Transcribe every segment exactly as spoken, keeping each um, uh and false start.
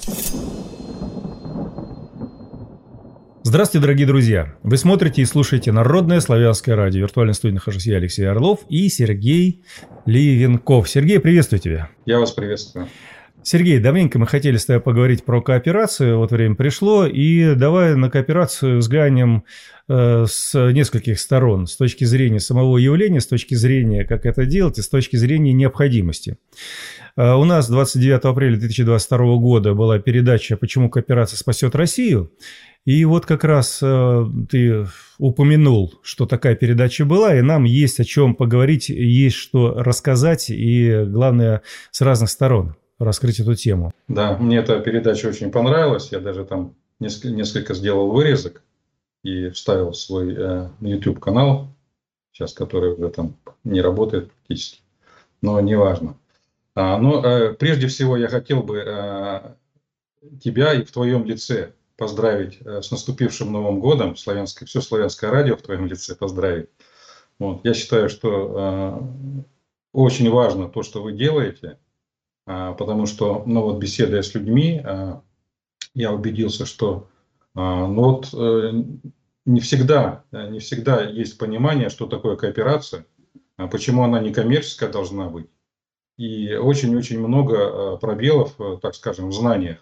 Здравствуйте, дорогие друзья! Вы смотрите и слушаете Народное славянское радио. В виртуальной студии нахожусь я, Алексей Орлов, и Сергей Ливенков. Сергей, приветствую тебя. Я вас приветствую. Сергей, давненько мы хотели с тобой поговорить про кооперацию, вот время пришло, и давай на кооперацию взглянем э, с нескольких сторон, с точки зрения самого явления, с точки зрения, как это делать, и с точки зрения необходимости. Э, у нас двадцать девятого апреля две тысячи двадцать второго года была передача «Почему кооперация спасет Россию?». И вот как раз э, ты упомянул, что такая передача была, и нам есть о чем поговорить, есть что рассказать, и главное, с разных сторон раскрыть эту тему. Да, мне эта передача очень понравилась. Я даже там несколько, несколько сделал вырезок и вставил в свой э, YouTube-канал, сейчас который уже там не работает практически, но неважно. А, но э, прежде всего я хотел бы э, тебя и в твоем лице поздравить э, с наступившим Новым годом, славянское, все славянское радио в твоем лице поздравить. Вот. Я считаю, что э, очень важно то, что вы делаете. Потому что, ну вот, беседуя с людьми, я убедился, что, ну вот, не всегда, не всегда есть понимание, что такое кооперация, почему она не коммерческая должна быть. И очень-очень много пробелов, так скажем, в знаниях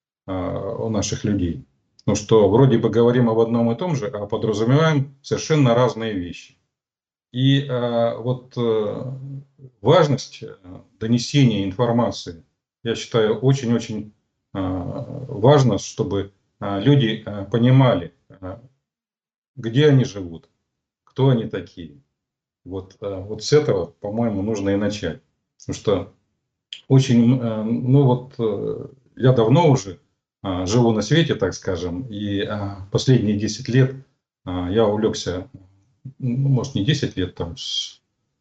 у наших людей. Ну что, вроде бы говорим об одном и том же, а подразумеваем совершенно разные вещи. И э, вот э, важность донесения информации, я считаю, очень-очень э, важно, чтобы э, люди э, понимали, э, где они живут, кто они такие. Вот, э, вот с этого, по-моему, нужно и начать. Потому что очень, э, ну вот, э, я давно уже э, живу на свете, так скажем, и э, последние десять лет э, я увлекся, ну, может, не десять лет, там, с,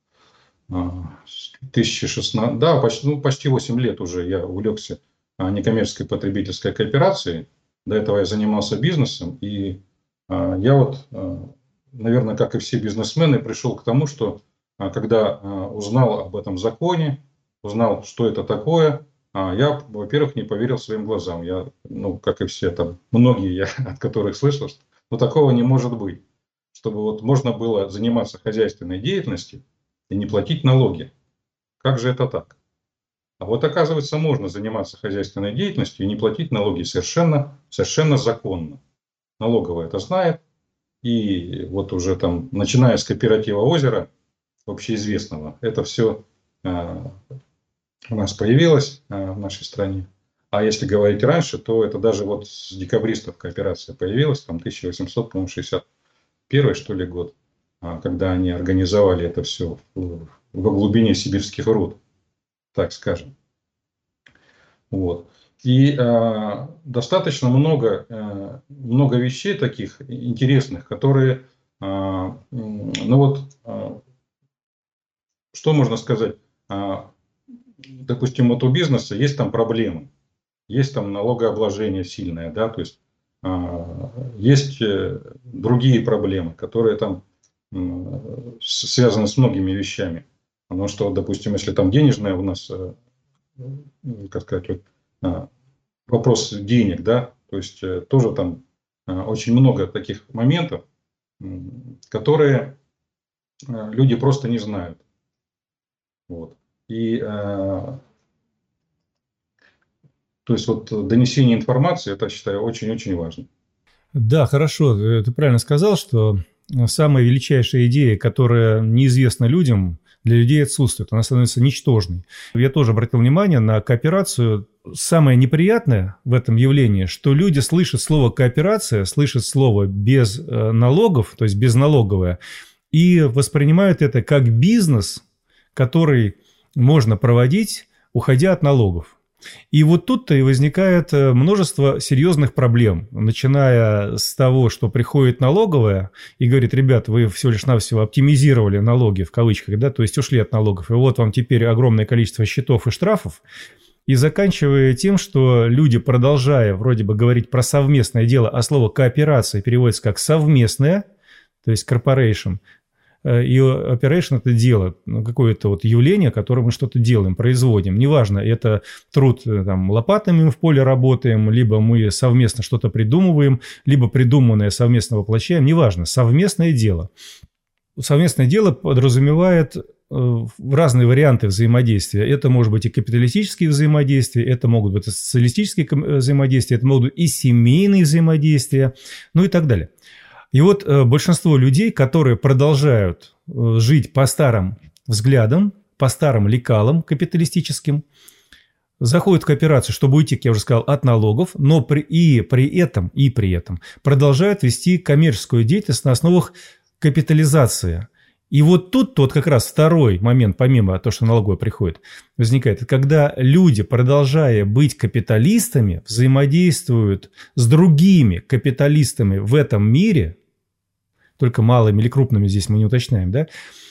с две тысячи шестнадцатого, да, почти, ну, почти восемь лет уже я увлекся некоммерческой потребительской кооперацией. До этого я занимался бизнесом, и а, я вот, а, наверное, как и все бизнесмены, пришел к тому, что а, когда а, узнал об этом законе, узнал, что это такое, а, я, во-первых, не поверил своим глазам. Я, ну, как и все, там, многие, я, от которых слышал, что ну, такого не может быть. Чтобы вот можно было заниматься хозяйственной деятельностью и не платить налоги. Как же это так? А вот оказывается, можно заниматься хозяйственной деятельностью и не платить налоги совершенно, совершенно законно. Налоговая это знает. И вот уже там, начиная с кооператива «Озеро», общеизвестного, это все э, у нас появилось э, в нашей стране. А если говорить раньше, то это даже вот с декабристов кооперация появилась, там тысяча восемьсот шестьдесят первый, что ли, год, когда они организовали это все во глубине сибирских руд, так скажем. Вот. И э, достаточно много, э, много вещей таких интересных, которые, э, ну вот, э, что можно сказать, э, допустим, вот у бизнеса есть там проблемы, есть там налогообложение сильное, да, то есть есть другие проблемы, которые там связаны с многими вещами. Потому что, допустим, если там денежная у нас, как сказать, вот, вопрос денег, да, то есть тоже там очень много таких моментов, которые люди просто не знают. Вот. И то есть вот донесение информации, это, считаю, очень-очень важно. Да, хорошо. Ты правильно сказал, что самая величайшая идея, которая неизвестна людям, для людей отсутствует. Она становится ничтожной. Я тоже обратил внимание на кооперацию. Самое неприятное в этом явлении, что люди слышат слово «кооперация», слышат слово «без налогов», то есть безналоговое, и воспринимают это как бизнес, который можно проводить, уходя от налогов. И вот тут-то и возникает множество серьезных проблем, начиная с того, что приходит налоговая и говорит: ребят, вы всего лишь навсего оптимизировали налоги, в кавычках, да, то есть ушли от налогов, и вот вам теперь огромное количество счетов и штрафов, и заканчивая тем, что люди, продолжая вроде бы говорить про совместное дело, а слово кооперация переводится как совместное, то есть corporation, И operation – это дело, какое-то вот явление, которое мы что-то делаем, производим. Неважно, это труд, там, лопатами мы в поле работаем, либо мы совместно что-то придумываем, либо придуманное совместно воплощаем. Неважно, совместное дело. Совместное дело подразумевает разные варианты взаимодействия. Это может быть и капиталистические взаимодействия, это могут быть и социалистические взаимодействия, это могут быть и семейные взаимодействия, ну и так далее. И вот большинство людей, которые продолжают жить по старым взглядам, по старым лекалам капиталистическим, заходят в кооперацию, чтобы уйти, как я уже сказал, от налогов, но при, и, при этом, и при этом продолжают вести коммерческую деятельность на основах капитализации. И вот тут вот как раз второй момент, помимо того, что налоговая приходит, возникает, это когда люди, продолжая быть капиталистами, взаимодействуют с другими капиталистами в этом мире, только малыми или крупными здесь мы не уточняем, да,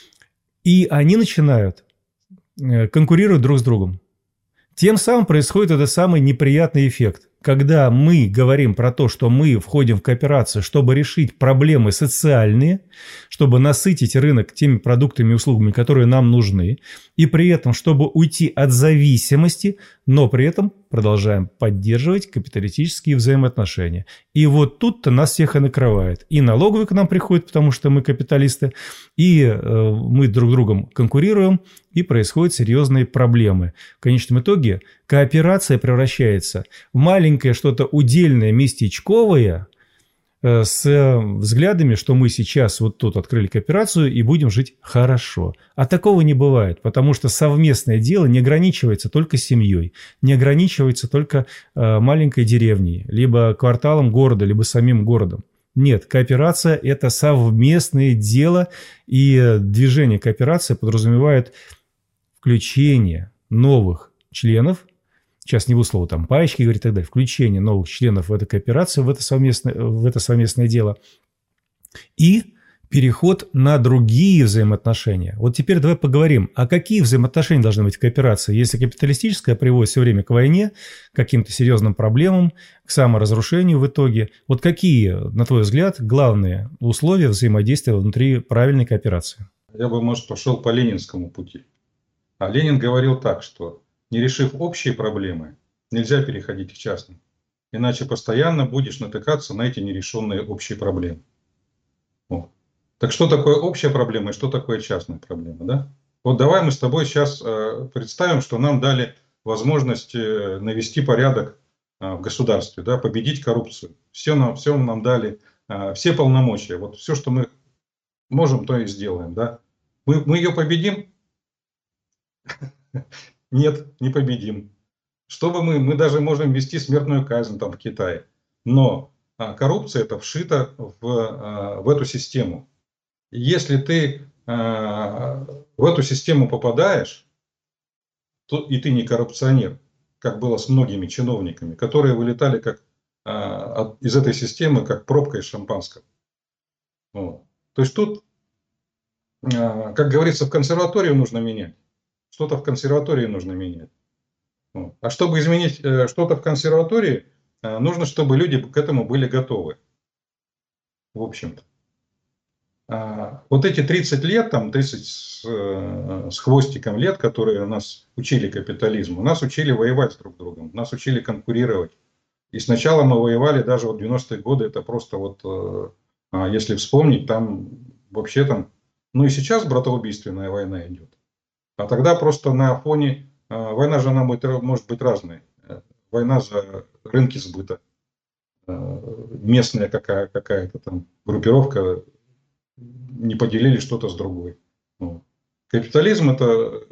и они начинают конкурировать друг с другом. Тем самым происходит этот самый неприятный эффект. Когда мы говорим про то, что мы входим в кооперацию, чтобы решить проблемы социальные, чтобы насытить рынок теми продуктами и услугами, которые нам нужны, и при этом, чтобы уйти от зависимости, но при этом продолжаем поддерживать капиталистические взаимоотношения. И вот тут-то нас всех и накрывает. И налоговый к нам приходит, потому что мы капиталисты, и э, мы друг с другом конкурируем, и происходят серьезные проблемы. В конечном итоге кооперация превращается в маленькое что-то удельное, местечковое, э, с взглядами, что мы сейчас вот тут открыли кооперацию и будем жить хорошо. А такого не бывает, потому что совместное дело не ограничивается только семьей, не ограничивается только э, маленькой деревней, либо кварталом города, либо самим городом. Нет, кооперация – это совместное дело, и движение кооперации подразумевает включение новых членов, сейчас не буду слово там паечки говорить и так далее, включение новых членов в эту кооперацию, в это совместное, в это совместное дело, и переход на другие взаимоотношения. Вот теперь давай поговорим, а какие взаимоотношения должны быть в кооперации, если капиталистическая приводит все время к войне, к каким-то серьезным проблемам, к саморазрушению в итоге. Вот какие, на твой взгляд, главные условия взаимодействия внутри правильной кооперации? Я бы, может, пошел по ленинскому пути. А Ленин говорил так, что не решив общие проблемы, нельзя переходить к частным. Иначе постоянно будешь натыкаться на эти нерешенные общие проблемы. Вот. Так что такое общая проблема и что такое частная проблема? Да? Вот давай мы с тобой сейчас э, представим, что нам дали возможность э, навести порядок э, в государстве, да, победить коррупцию. Все нам, все нам дали, э, все полномочия. Вот все, что мы можем, то и сделаем. Да? Мы, мы ее победим? Нет, не победим. Чтобы мы, мы даже можем ввести смертную казнь там в Китае. Но а, коррупция это вшита в, а, в эту систему. Если ты а, в эту систему попадаешь, то и ты не коррупционер, как было с многими чиновниками, которые вылетали как, а, от, из этой системы как пробка из шампанского. Вот. То есть тут, а, как говорится, в консерваторию нужно менять. Что-то в консерватории нужно менять. Вот. А чтобы изменить э, что-то в консерватории, э, нужно, чтобы люди к этому были готовы. В общем-то. А вот эти тридцать лет, там тридцать с, э, с хвостиком лет, которые нас учили капитализму, нас учили воевать друг с другом, нас учили конкурировать. И сначала мы воевали даже вот в девяностые годы, это просто вот, э, если вспомнить, там вообще там, ну и сейчас братоубийственная война идет. А тогда просто на фоне, э, война же она может, может быть разной. Война за рынки сбыта. Э, местная какая, какая-то там группировка не поделили что-то с другой. Ну, капитализм это,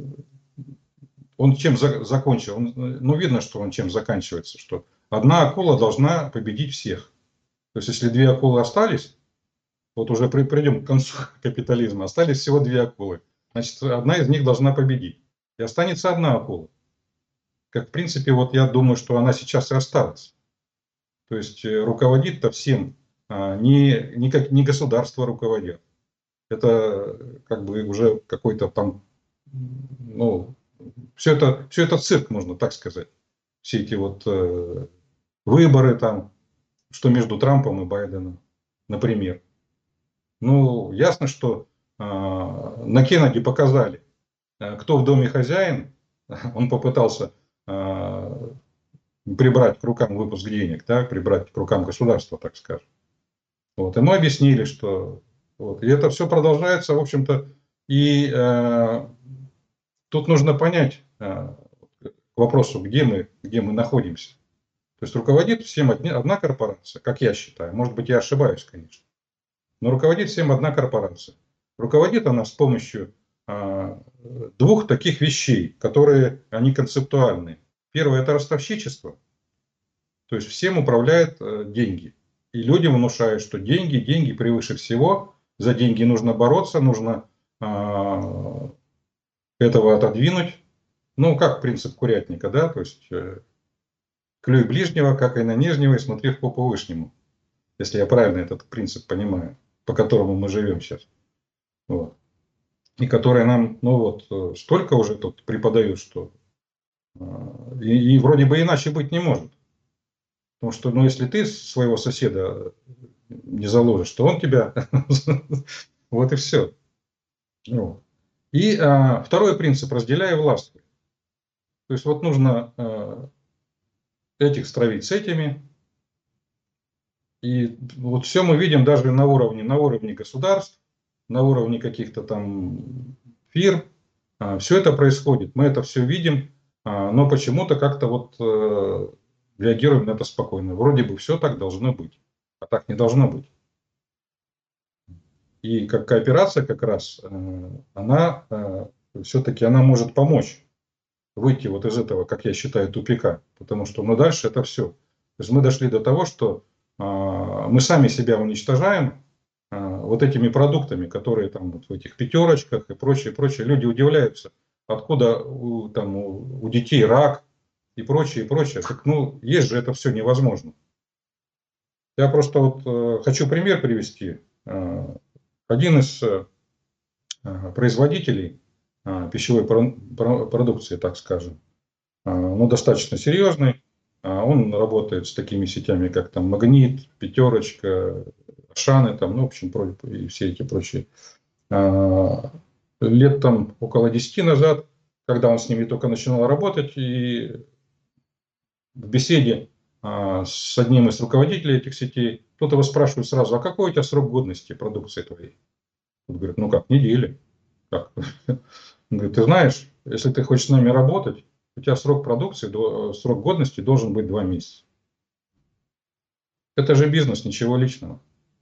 он чем за, закончил? Он, ну видно, что он чем заканчивается. Что одна акула должна победить всех. То есть если две акулы остались, вот уже при, придем к концу капитализма, остались всего две акулы. Значит, одна из них должна победить. И останется одна акула. Как, в принципе, вот я думаю, что она сейчас и осталась. То есть, руководит-то всем не, не, как, не государство руководит. Это как бы уже какой-то там, ну, все это, все это цирк, можно так сказать. Все эти вот э, выборы там, что между Трампом и Байденом, например. Ну, ясно, что на Кеннеди показали, кто в доме хозяин, он попытался прибрать к рукам выпуск денег, да, прибрать к рукам государства, так скажем. Вот. И мы объяснили, что... Вот. И это все продолжается, в общем-то, и э, тут нужно понять э, к вопросу, где мы, где мы находимся. То есть руководит всем одна корпорация, как я считаю, может быть, я ошибаюсь, конечно, но руководит всем одна корпорация. Руководит она с помощью э, двух таких вещей, которые, они концептуальные. Первое – это ростовщичество, то есть всем управляют э, деньги. И людям внушают, что деньги, деньги превыше всего, за деньги нужно бороться, нужно э, этого отодвинуть. Ну, как принцип курятника, да, то есть э, клюй ближнего, как и на нижнего, и смотри в попу вышнему. Если я правильно этот принцип понимаю, по которому мы живем сейчас. Вот. И которые нам, ну вот, столько уже тут преподают, что э, и, и вроде бы иначе быть не может. Потому что, ну, если ты своего соседа не заложишь, то он тебя... Вот и все. И а, второй принцип – разделяй власть. То есть вот нужно а, этих стравить с этими. И вот все мы видим даже на уровне, на уровне государств, на уровне каких-то там фирм. А, все это происходит. Мы это все видим, а, но почему-то как-то вот а, реагируем на это спокойно. Вроде бы все так должно быть, а так не должно быть. И как кооперация как раз, она все-таки она может помочь выйти вот из этого, как я считаю, тупика. Потому что ну, дальше это все. То есть мы дошли до того, что мы сами себя уничтожаем вот этими продуктами, которые там вот в этих пятерочках и прочее, прочее. Люди удивляются, откуда у, там, у, у детей рак и прочее, и прочее. Так, ну, есть же это все невозможно. Я просто вот хочу пример привести. Один из производителей пищевой продукции, так скажем, ну, достаточно серьезный. Он работает с такими сетями, как там Магнит, Пятерочка, Ашаны, там, ну, в общем, и все эти прочие. Лет там около десяти назад, когда он с ними только начинал работать, и в беседе с одним из руководителей этих сетей, кто-то его спрашивает сразу: а какой у тебя срок годности продукции твоей? Он говорит: ну как, недели. Как? Он говорит: ты знаешь, если ты хочешь с нами работать, у тебя срок продукции, срок годности должен быть два месяца. Это же бизнес, ничего личного.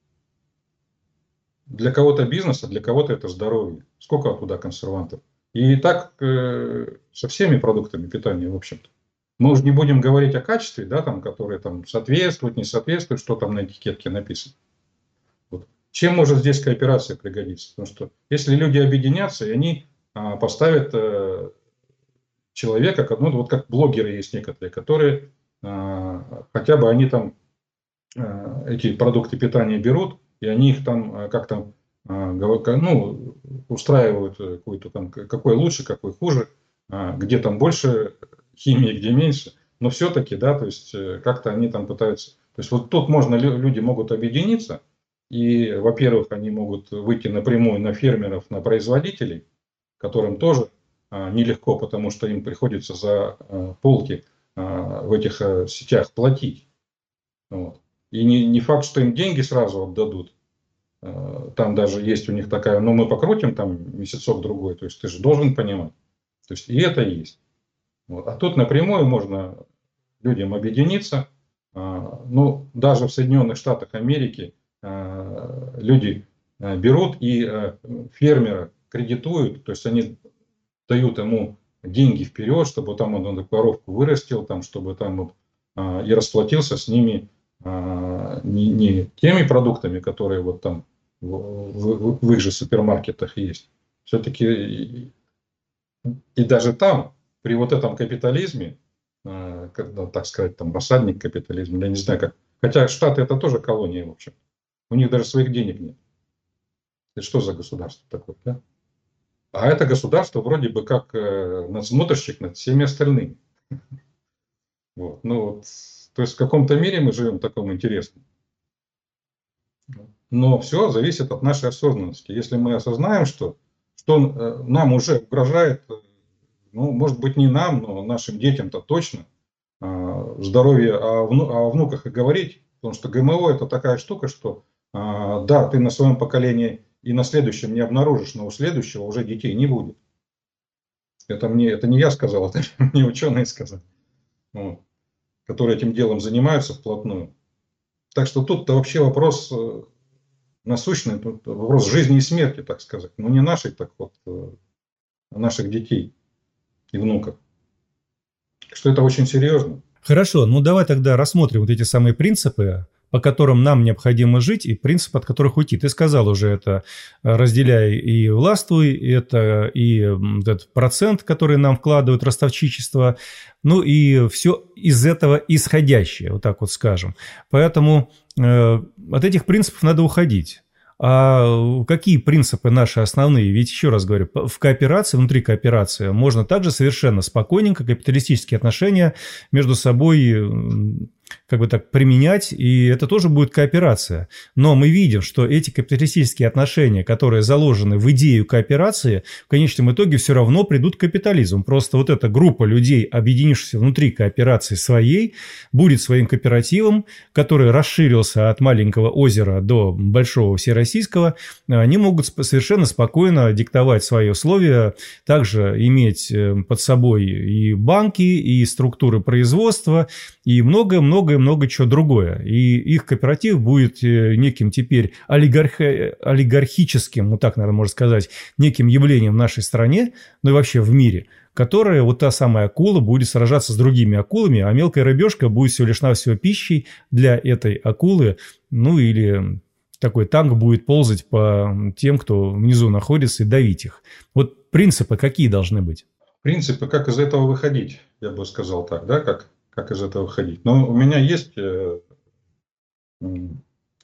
Для кого-то бизнес, а для кого-то это здоровье. Сколько туда консервантов? И так э, со всеми продуктами питания, в общем-то. Мы уже не будем говорить о качестве, да, там, которые там соответствуют, не соответствуют, что там на этикетке написано. Вот. Чем может здесь кооперация пригодиться? Потому что если люди объединятся, и они а, поставят а, человека, ну, вот как блогеры есть некоторые, которые а, хотя бы они там а, эти продукты питания берут, и они их там а, как-то а, ну, устраивают какой-то там, какой лучше, какой хуже, а, где там больше химии, где меньше. Но все-таки, да, то есть как-то они там пытаются... То есть вот тут можно, люди могут объединиться. И, во-первых, они могут выйти напрямую на фермеров, на производителей, которым тоже а, нелегко, потому что им приходится за а, полки а, в этих а, сетях платить. Вот. И не, не факт, что им деньги сразу отдадут. А, там даже есть у них такая: ну мы покрутим там месяцок-другой, то есть ты же должен понимать. То есть и это есть. Вот. А тут напрямую можно людям объединиться. А, ну, даже в Соединенных Штатах Америки люди берут и фермера кредитуют, то есть они дают ему деньги вперед, чтобы там он эту коровку вырастил, там, чтобы там и расплатился с ними не, не теми продуктами, которые вот там в, в, в их же супермаркетах есть. Все-таки и, и даже там, при вот этом капитализме, когда, так сказать, там рассадник капитализма, я не знаю как, хотя Штаты это тоже колония, в общем. У них даже своих денег нет. Это что за государство такое, да? А это государство вроде бы как надсмотрщик над всеми остальными. Вот. Ну, вот, то есть в каком-то мире мы живем в таком интересном. Но все зависит от нашей осознанности. Если мы осознаем, что, что э, нам уже угрожает, э, ну, может быть, не нам, но нашим детям-то точно, э, здоровье, а вну- о внуках и говорить, потому что ГМО это такая штука, что э, да, ты на своем поколении и на следующем не обнаружишь, но у следующего уже детей не будет. Это, мне, это не я сказал, это мне ученые сказали, вот, которые этим делом занимаются вплотную. Так что тут-то вообще вопрос э, насущный, тут вопрос жизни и смерти, так сказать. Ну, не нашей, так вот, э, а наших детей и внуков. Что это очень серьезно. Хорошо, ну давай тогда рассмотрим вот эти самые принципы, по которым нам необходимо жить, и принципы, от которых уйти. Ты сказал уже это, э, разделяй и властвуй, это и м, этот процент, который нам вкладывают, ростовчичество, ну и все из этого исходящее, вот так вот скажем. Поэтому э, от этих принципов надо уходить. А какие принципы наши основные? Ведь, еще раз говорю, в кооперации, внутри кооперации можно также совершенно спокойненько капиталистические отношения между собой, м, как бы так, применять, и это тоже будет кооперация. Но мы видим, что эти капиталистические отношения, которые заложены в идею кооперации, в конечном итоге все равно придут к капитализму. Просто вот эта группа людей, объединившихся внутри кооперации своей, будет своим кооперативом, который расширился от маленького озера до большого всероссийского. Они могут совершенно спокойно диктовать свои условия, также иметь под собой и банки, и структуры производства, и многое-многое-много чего другое. И их кооператив будет неким теперь олигарх... олигархическим, вот так, наверное, можно сказать, неким явлением в нашей стране, ну и вообще в мире, которая, вот та самая акула, будет сражаться с другими акулами, а мелкая рыбешка будет всего лишь навсего пищей для этой акулы, ну или такой танк будет ползать по тем, кто внизу находится, и давить их. Вот принципы какие должны быть? Принципы, как из этого выходить, я бы сказал так, да, как, как из этого выходить. Но у меня есть, э, м,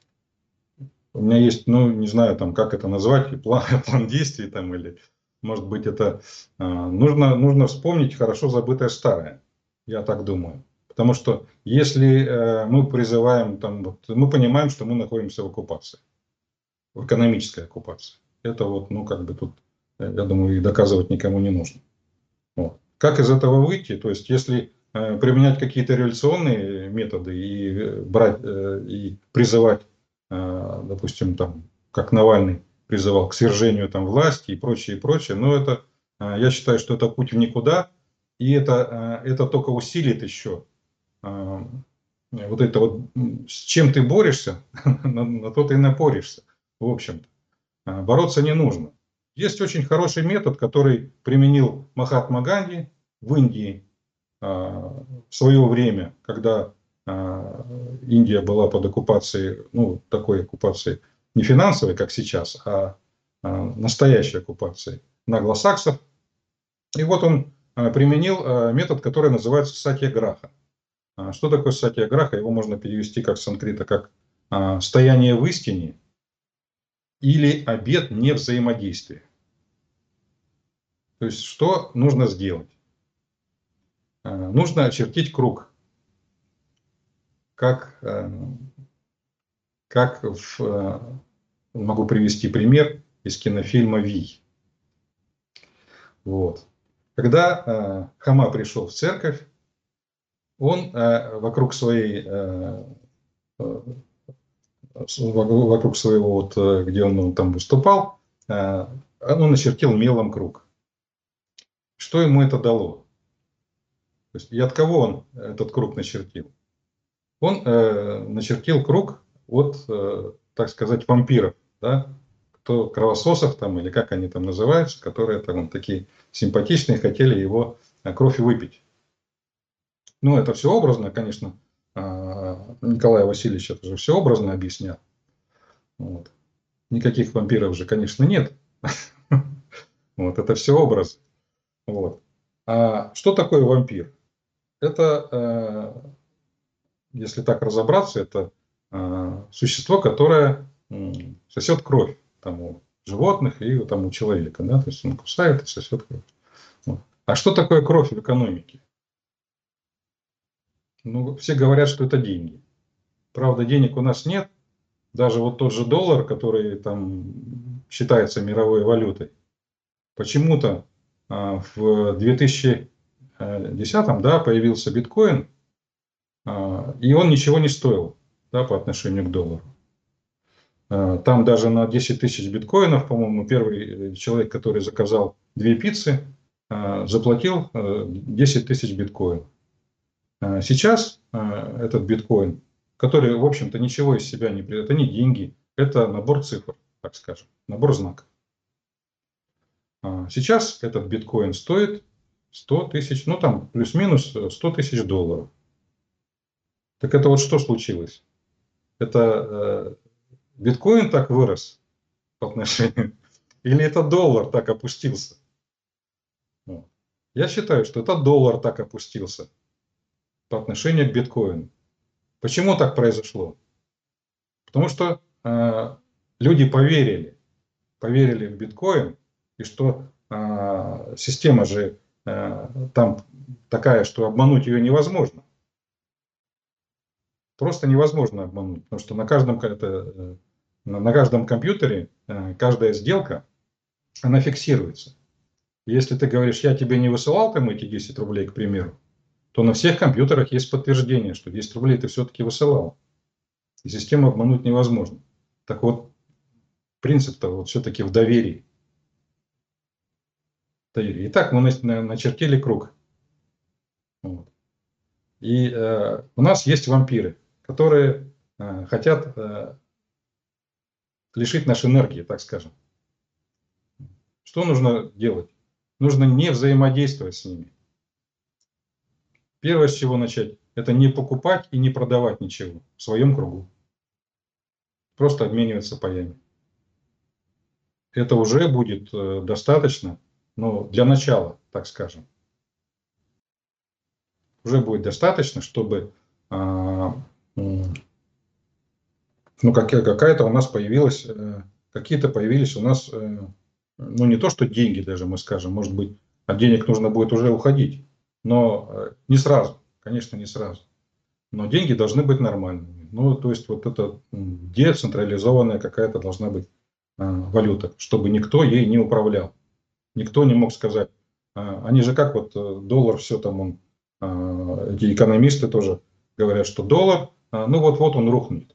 у меня есть, ну, не знаю, там, как это назвать, план, план действий там, или, может быть, это э, нужно, нужно вспомнить хорошо забытое старое, я так думаю. Потому что если э, мы призываем, там, вот, мы понимаем, что мы находимся в оккупации, в экономической оккупации. Это вот, ну, как бы тут, э, я думаю, и доказывать никому не нужно. Вот. Как из этого выйти? То есть, если э, применять какие-то революционные методы и э, брать э, и призывать, э, допустим, там, как Навальный призывал к свержению там власти и прочее, и прочее, но это, э, я считаю, что это путь в никуда, и это, э, это только усилит еще э, вот это вот, с чем ты борешься, на, на то ты и напоришься, в общем-то. А, Бороться не нужно. Есть очень хороший метод, который применил Махатма Ганди в Индии а, в свое время, когда а, Индия была под оккупацией, ну, такой оккупацией не финансовой, как сейчас, а, а настоящей оккупацией англосаксов. И вот он а, применил а, метод, который называется сатьяграха. А, Что такое сатьяграха? Его можно перевести как с санскрита, как а, стояние в истине или обет невзаимодействия. То есть, что нужно сделать? А, Нужно очертить круг, как, э, как в, э, могу привести пример из кинофильма «Вий». Вот. Когда э, Хома пришел в церковь, он э, вокруг своей, э, э, вокруг своего, вот, э, где он, он там выступал, э, он начертил мелом круг. Что ему это дало? То есть, и от кого он этот круг начертил? Он э, начертил круг от, э, так сказать, вампиров, да, кто кровососов там, или как они там называются, которые там такие симпатичные, хотели его э, кровь выпить. Ну, это все образно, конечно, э, Николай Васильевич это же все образно объяснял. Вот. Никаких вампиров же, конечно, нет. Вот, это все образ. Вот. А что такое вампир? Это, э, если так разобраться, это э, существо, которое э, сосет кровь там, у животных и там, у человека. Да? То есть он кусает и сосет кровь. Вот. А что такое кровь в экономике? Ну, все говорят, что это деньги. Правда, денег у нас нет, даже вот тот же доллар, который там считается мировой валютой, почему-то а, в две тысячи десятом, да, появился биткоин, а, и он ничего не стоил, да, по отношению к доллару. А, там даже на десять тысяч биткоинов, по-моему, первый человек, который заказал две пиццы, а, заплатил а, десять тысяч биткоинов. А сейчас а, этот биткоин, который, в общем-то, ничего из себя не представляет, это не деньги, это набор цифр, так скажем, набор знаков. А сейчас этот биткоин стоит сто тысяч, ну там плюс-минус сто тысяч долларов. Так это вот что случилось? Это э, биткоин так вырос по отношению, или это доллар так опустился? Вот. Я считаю, что это доллар так опустился по отношению к биткоину. Почему так произошло? Потому что э, люди поверили, поверили в биткоин, и что э, система же э, там такая, что обмануть ее невозможно. Просто невозможно обмануть, потому что на каждом, это, на каждом компьютере э, каждая сделка, она фиксируется. Если ты говоришь, я тебе не высылал там эти десять рублей, к примеру, то на всех компьютерах есть подтверждение, что десять рублей ты все-таки высылал. И систему обмануть невозможно. Так вот, принцип-то вот все-таки в доверии. Итак, мы начертили круг. Вот. И э, у нас есть вампиры, которые э, хотят э, лишить нас энергии, так скажем. Что нужно делать? Нужно не взаимодействовать с ними. Первое, с чего начать, это не покупать и не продавать ничего в своем кругу. Просто обмениваться паями. Это уже будет э, достаточно, но для начала, так скажем. Уже будет достаточно, чтобы э, ну, какая-то у нас появилась, э, какие-то появились у нас, э, ну не то что деньги даже, мы скажем, может быть, от денег нужно будет уже уходить, но э, не сразу, конечно, не сразу. Но деньги должны быть нормальными. Ну, то есть, вот это децентрализованная какая-то должна быть э, валюта, чтобы никто ей не управлял. Никто не мог сказать. Э, они же как вот э, доллар, все там, он, э, эти экономисты тоже говорят, что доллар, э, ну вот-вот он рухнет.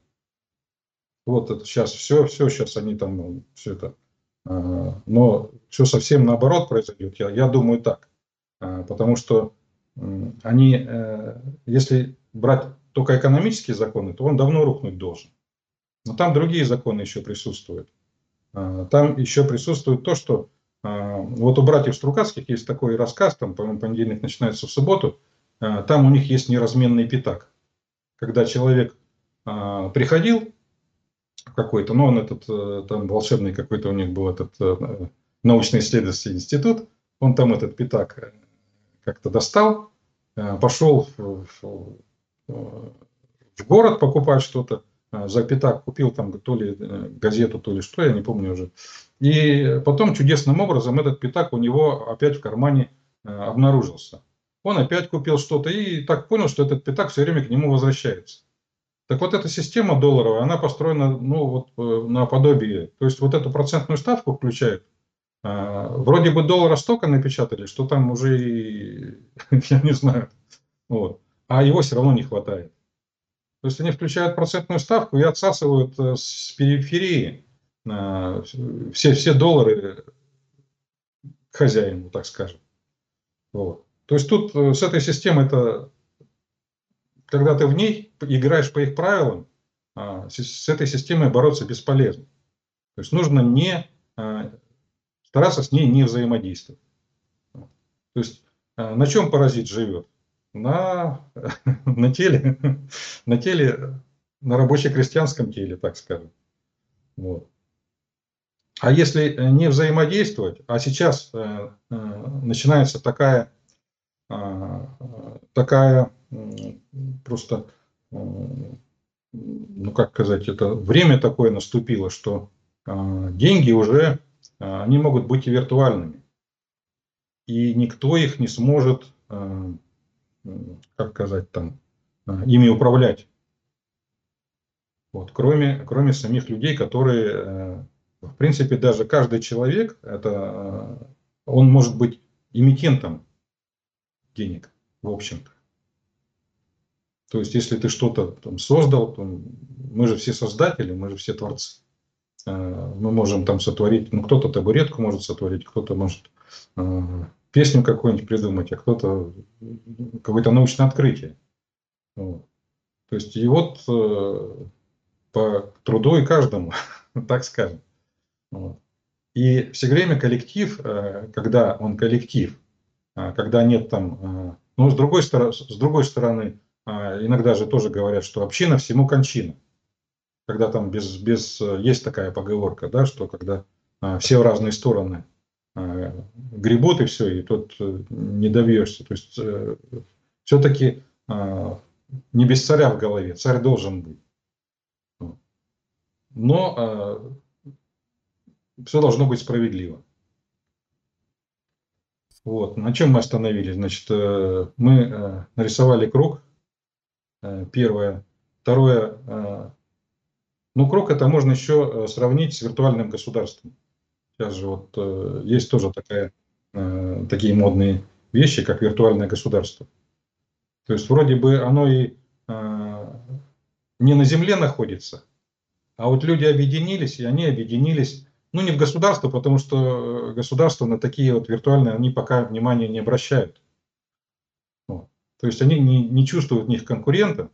Вот это сейчас все, все сейчас они там, все это. Э, но все совсем наоборот произойдет. Я, я думаю так. Э, потому что э, они, э, если брать только экономические законы, то он давно рухнуть должен. Но там другие законы еще присутствуют. Там еще присутствует то, что вот у братьев Стругацких есть такой рассказ, там, по-моему, понедельник начинается в субботу, там у них есть неразменный пятак. Когда человек приходил какой-то, ну он этот, там волшебный какой-то у них был этот научно-исследовательский институт, он там этот пятак как-то достал, пошел в, в, в город покупать что-то, за пятак купил там то ли газету, то ли что, я не помню уже. И потом чудесным образом этот пятак у него опять в кармане обнаружился. Он опять купил что-то и так понял, что этот пятак все время к нему возвращается. Так вот эта система долларовая, она построена ну, вот, на подобии. То есть вот эту процентную ставку включает. Вроде бы доллара столько напечатали, что там уже, я не знаю, вот. А его все равно не хватает. То есть они включают процентную ставку и отсасывают с периферии все, все доллары к хозяину, так скажем. Вот. То есть тут с этой системой, это, когда ты в ней играешь по их правилам, с этой системой бороться бесполезно. То есть нужно не стараться с ней не взаимодействовать. То есть на чем паразит живет? На, на теле, на теле, на рабоче-крестьянском теле, так скажем. Вот. А если не взаимодействовать, а сейчас э, э, начинается такая, э, такая э, просто, э, ну как сказать, это время такое наступило, что э, деньги уже, э, они могут быть и виртуальными. И никто их не сможет, э, как сказать, там, ими управлять. Вот, кроме, кроме самих людей, которые, в принципе, даже каждый человек, это, он может быть эмитентом денег, в общем-то. То есть, если ты что-то там создал, то мы же все создатели, мы же все творцы. Мы можем там сотворить, ну, кто-то табуретку может сотворить, кто-то может песню какую-нибудь придумать, а кто-то какое-то научное открытие. Вот. То есть, и вот по труду и каждому, так скажем. Вот. И все время коллектив, когда он коллектив, когда нет там, ну, с другой стороны, с другой стороны, иногда же тоже говорят, что община всему кончина. Когда там без, без, есть такая поговорка, да, что когда все в разные стороны гребут и все, и тут не добьешься. То есть все-таки не без царя в голове, царь должен быть. Но все должно быть справедливо. Вот. На чем мы остановились? Значит, мы нарисовали круг. Первое. Второе. Ну, круг это можно еще сравнить с виртуальным государством. Сейчас же вот есть тоже такая, такие модные вещи, как виртуальное государство. То есть вроде бы оно и не на земле находится, а вот люди объединились, и они объединились, ну, не в государство, потому что государство на такие вот виртуальные, они пока внимания не обращают. Вот. То есть они не, не чувствуют в них конкурента,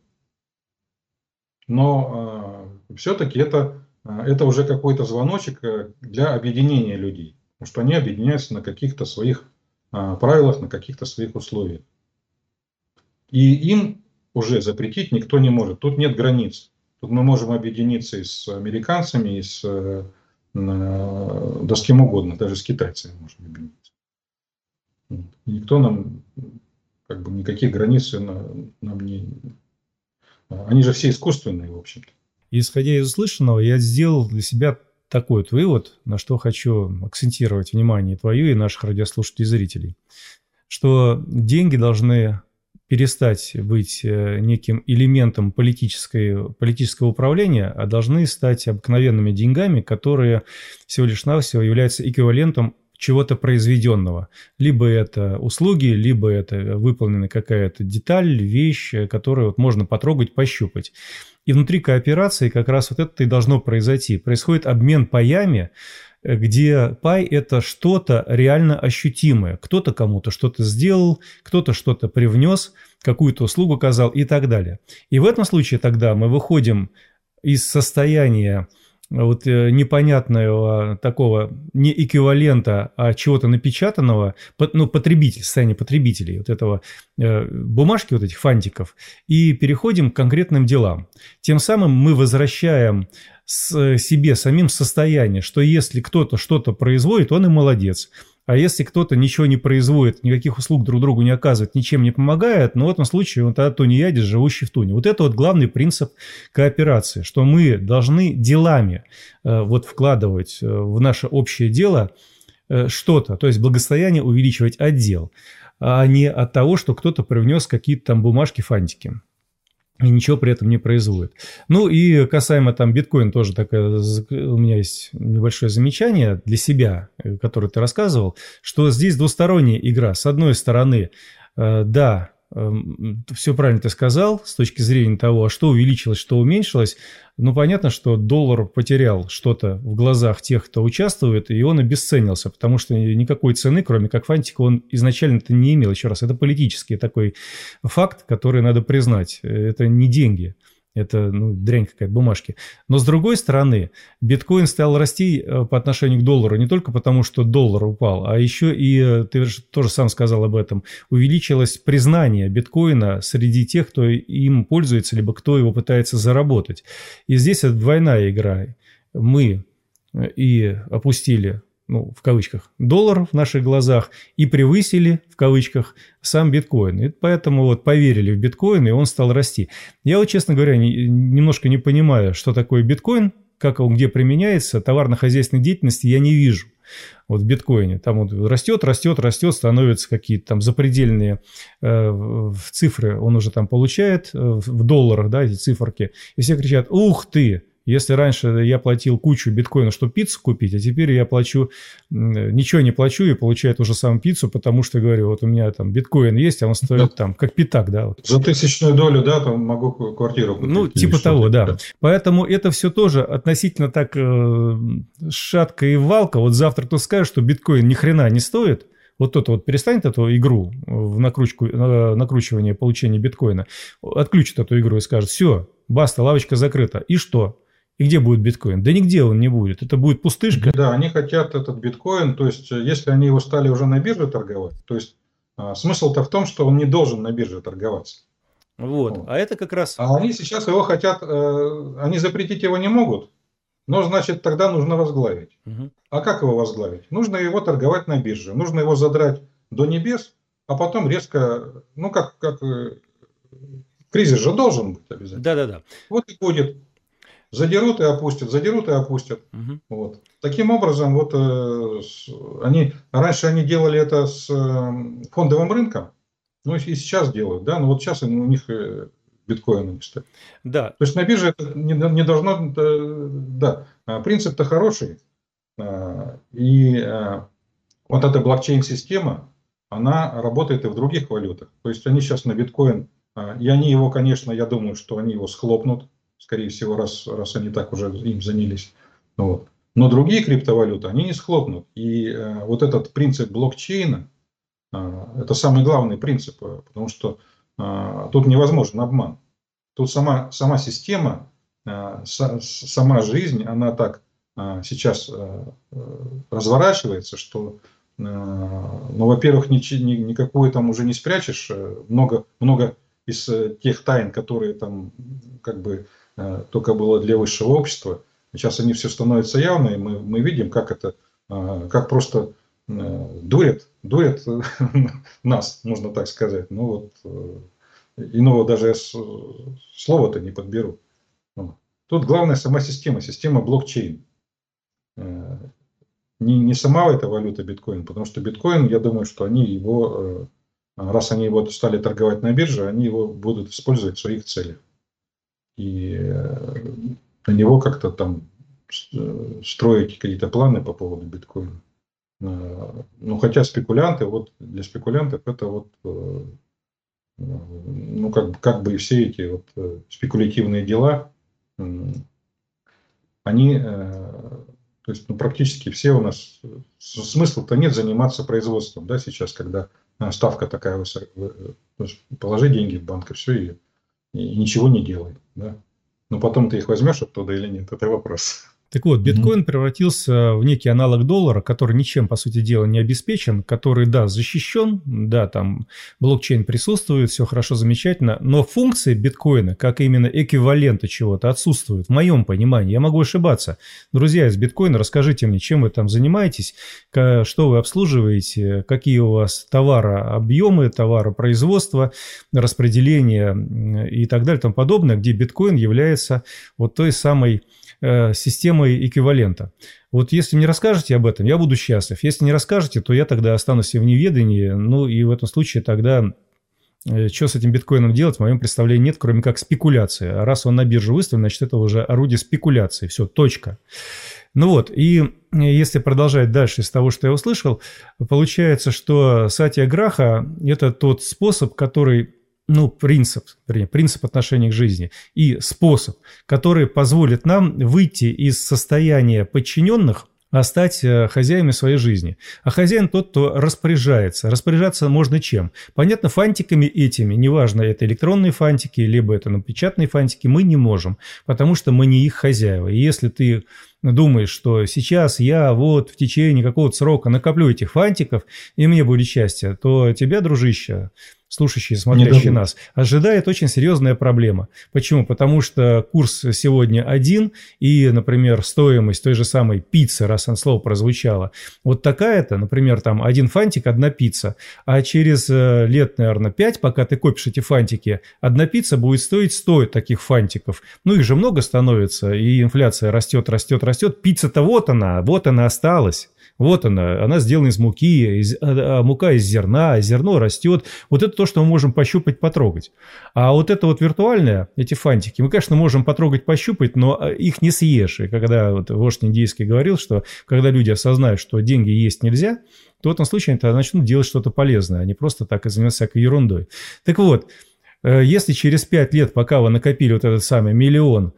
но э, все-таки это, это уже какой-то звоночек для объединения людей, потому что они объединяются на каких-то своих э, правилах, на каких-то своих условиях. И им уже запретить никто не может, тут нет границ. Тут мы можем объединиться и с американцами, и с, э, да с кем угодно, даже с китайцами можем объединиться. Никто нам, как бы, никаких границ нам не... Они же все искусственные, в общем-то. Исходя из услышанного, я сделал для себя такой вот вывод, на что хочу акцентировать внимание твое и наших радиослушателей и зрителей, что деньги должны перестать быть неким элементом политической, политического управления, а должны стать обыкновенными деньгами, которые всего лишь навсего являются эквивалентом чего-то произведенного. Либо это услуги, либо это выполнена какая-то деталь, вещь, которую вот можно потрогать, пощупать. И внутри кооперации как раз вот это и должно произойти. Происходит обмен паями, где пай – это что-то реально ощутимое. Кто-то кому-то что-то сделал, кто-то что-то привнес, какую-то услугу оказал и так далее. И в этом случае тогда мы выходим из состояния вот непонятного такого не эквивалента, а чего-то напечатанного, ну, потребитель, состояние потребителей, вот этого бумажки, вот этих фантиков, и переходим к конкретным делам. Тем самым мы возвращаем с себе самим состояние, что если кто-то что-то производит, он и молодец. А если кто-то ничего не производит, никаких услуг друг другу не оказывает, ничем не помогает, ну в этом случае он тогда тунеядец, живущий в туне. Вот это вот главный принцип кооперации, что мы должны делами э, вот вкладывать в наше общее дело э, что-то, то есть благосостояние увеличивать от дел, а не от того, что кто-то привнес какие-то там бумажки, фантики. И ничего при этом не производит. Ну и касаемо там биткоин, тоже такое, у меня есть небольшое замечание для себя, которое ты рассказывал, что здесь двусторонняя игра. С одной стороны, да, все правильно ты сказал с точки зрения того, что увеличилось, что уменьшилось. Ну, понятно, что доллар потерял что-то в глазах тех, кто участвует, и он обесценился, потому что никакой цены, кроме как фантика, он изначально-то не имел. Еще раз, это политический такой факт, который надо признать. Это не деньги. Это, ну, дрянь какая-то, бумажки. Но с другой стороны, биткоин стал расти по отношению к доллару не только потому, что доллар упал, а еще и, ты же тоже сам сказал об этом, увеличилось признание биткоина среди тех, кто им пользуется, либо кто его пытается заработать. И здесь это двойная игра. Мы и опустили, ну, в кавычках, доллар в наших глазах и превысили, в кавычках, сам биткоин. И поэтому вот поверили в биткоин, и он стал расти. Я вот, честно говоря, не, немножко не понимаю, что такое биткоин, как он где применяется, товарно-хозяйственной деятельности я не вижу. Вот в биткоине. Там вот растет, растет, растет, становятся какие-то там запредельные э, цифры, он уже там получает э, в долларах, да, эти циферки. И все кричат: ух ты! Если раньше я платил кучу биткоина, чтобы пиццу купить, а теперь я плачу, ничего не плачу и получаю ту же самую пиццу, потому что, говорю, вот у меня там биткоин есть, а он стоит да. там как пятак, да. За тысячную долю, да, там могу квартиру купить. Ну, типа того, да. да. Поэтому это все тоже относительно так э, шатко и валко. Вот завтра кто скажет, что биткоин ни хрена не стоит, вот кто-то вот перестанет эту игру в накручку, накручивание получения биткоина, отключит эту игру и скажет: все, баста, лавочка закрыта. И что? И где будет биткоин? Да нигде он не будет. Это будет пустышка. Да, они хотят этот биткоин, то есть если они его стали уже на бирже торговать, то есть а, смысл-то в том, что он не должен на бирже торговаться. Вот. Вот. А это как раз... А они сейчас его хотят, э, они запретить его не могут, но значит тогда нужно возглавить. Угу. А как его возглавить? Нужно его торговать на бирже, нужно его задрать до небес, а потом резко, ну как, как кризис же должен быть обязательно. Да-да-да. Вот и будет. Задерут и опустят, задерут и опустят. Угу. Вот. Таким образом, вот э, с, они раньше они делали это с э, фондовым рынком, ну и сейчас делают, да, но вот сейчас у них э, биткоины не стоят. Да. То есть на бирже это не, не должно, э, да, принцип-то хороший, э, и э, вот эта блокчейн-система, она работает и в других валютах. То есть они сейчас на биткоин, э, и они его, конечно, я думаю, что они его схлопнут. Скорее всего, раз, раз они так уже им занялись. Вот. Но другие криптовалюты, они не схлопнут. И э, вот этот принцип блокчейна, э, это самый главный принцип, потому что э, тут невозможен обман. Тут сама, сама система, э, с, сама жизнь, она так э, сейчас э, разворачивается, что, э, ну, во-первых, ни, ни, никакую там уже не спрячешь. Много, много из тех тайн, которые там как бы только было для высшего общества. Сейчас они все становятся явно, и мы, мы видим, как это, как просто дурят, дурят нас, можно так сказать. Ну вот, иного даже слова-то не подберу. Тут главная сама система, система блокчейн. Не, не сама эта валюта биткоин, потому что биткоин, я думаю, что они его, раз они его стали торговать на бирже, они его будут использовать в своих целях. И на него как-то там строить какие-то планы по поводу биткоина. Ну, хотя спекулянты, вот для спекулянтов это вот, ну, как, как бы и все эти вот спекулятивные дела, они, то есть, ну, практически все у нас, смысла-то нет заниматься производством, да, сейчас, когда ставка такая высокая, положи деньги в банк и все, и и ничего не делай. Да? Но потом ты их возьмешь оттуда или нет, это вопрос. Так вот, биткоин mm-hmm. превратился в некий аналог доллара, который ничем, по сути дела, не обеспечен, который, да, защищен, да, там блокчейн присутствует, все хорошо, замечательно, но функции биткоина, как именно эквиваленты чего-то, отсутствуют, в моем понимании. Я могу ошибаться. Друзья из биткоина, расскажите мне, чем вы там занимаетесь, что вы обслуживаете, какие у вас товарообъемы, товаропроизводство, распределение и так далее и тому подобное, где биткоин является вот той самой системой эквивалента. Вот если мне расскажете об этом, я буду счастлив. Если не расскажете, то я тогда останусь в неведении. Ну и в этом случае тогда что с этим биткоином делать, в моем представлении нет, кроме как спекуляции. А раз он на бирже выставлен, значит это уже орудие спекуляции. Все, точка. Ну вот, и если продолжать дальше из того, что я услышал, получается, что сатьяграха – это тот способ, который... Ну, принцип, вернее, принцип отношения к жизни и способ, который позволит нам выйти из состояния подчиненных, а стать хозяинами своей жизни. А хозяин тот, кто распоряжается. Распоряжаться можно чем? Понятно, фантиками этими, неважно, это электронные фантики, либо это напечатанные фантики, мы не можем, потому что мы не их хозяева. И если ты думаешь, что сейчас я вот в течение какого-то срока накоплю этих фантиков, и мне будет счастье, то тебя, дружище, слушающий и смотрящий нас, ожидает очень серьезная проблема. Почему? Потому что курс сегодня один, и, например, стоимость той же самой пиццы, раз он слово прозвучало, вот такая-то, например, там один фантик, одна пицца, а через лет, наверное, пять, пока ты копишь эти фантики, одна пицца будет стоить сто таких фантиков. Ну, их же много становится, и инфляция растет, растет, растет. Пицца-то вот она, вот она осталась. Вот она, она сделана из муки, из, а, а мука из зерна, а зерно растет. Вот это то, что мы можем пощупать, потрогать. А вот это вот виртуальное, эти фантики, мы, конечно, можем потрогать, пощупать, но их не съешь. И когда вот вождь индийский говорил, что когда люди осознают, что деньги есть нельзя, то в этом случае они начнут делать что-то полезное, а не просто так и заниматься всякой ерундой. Так вот, если через пять лет, пока вы накопили вот этот самый миллион,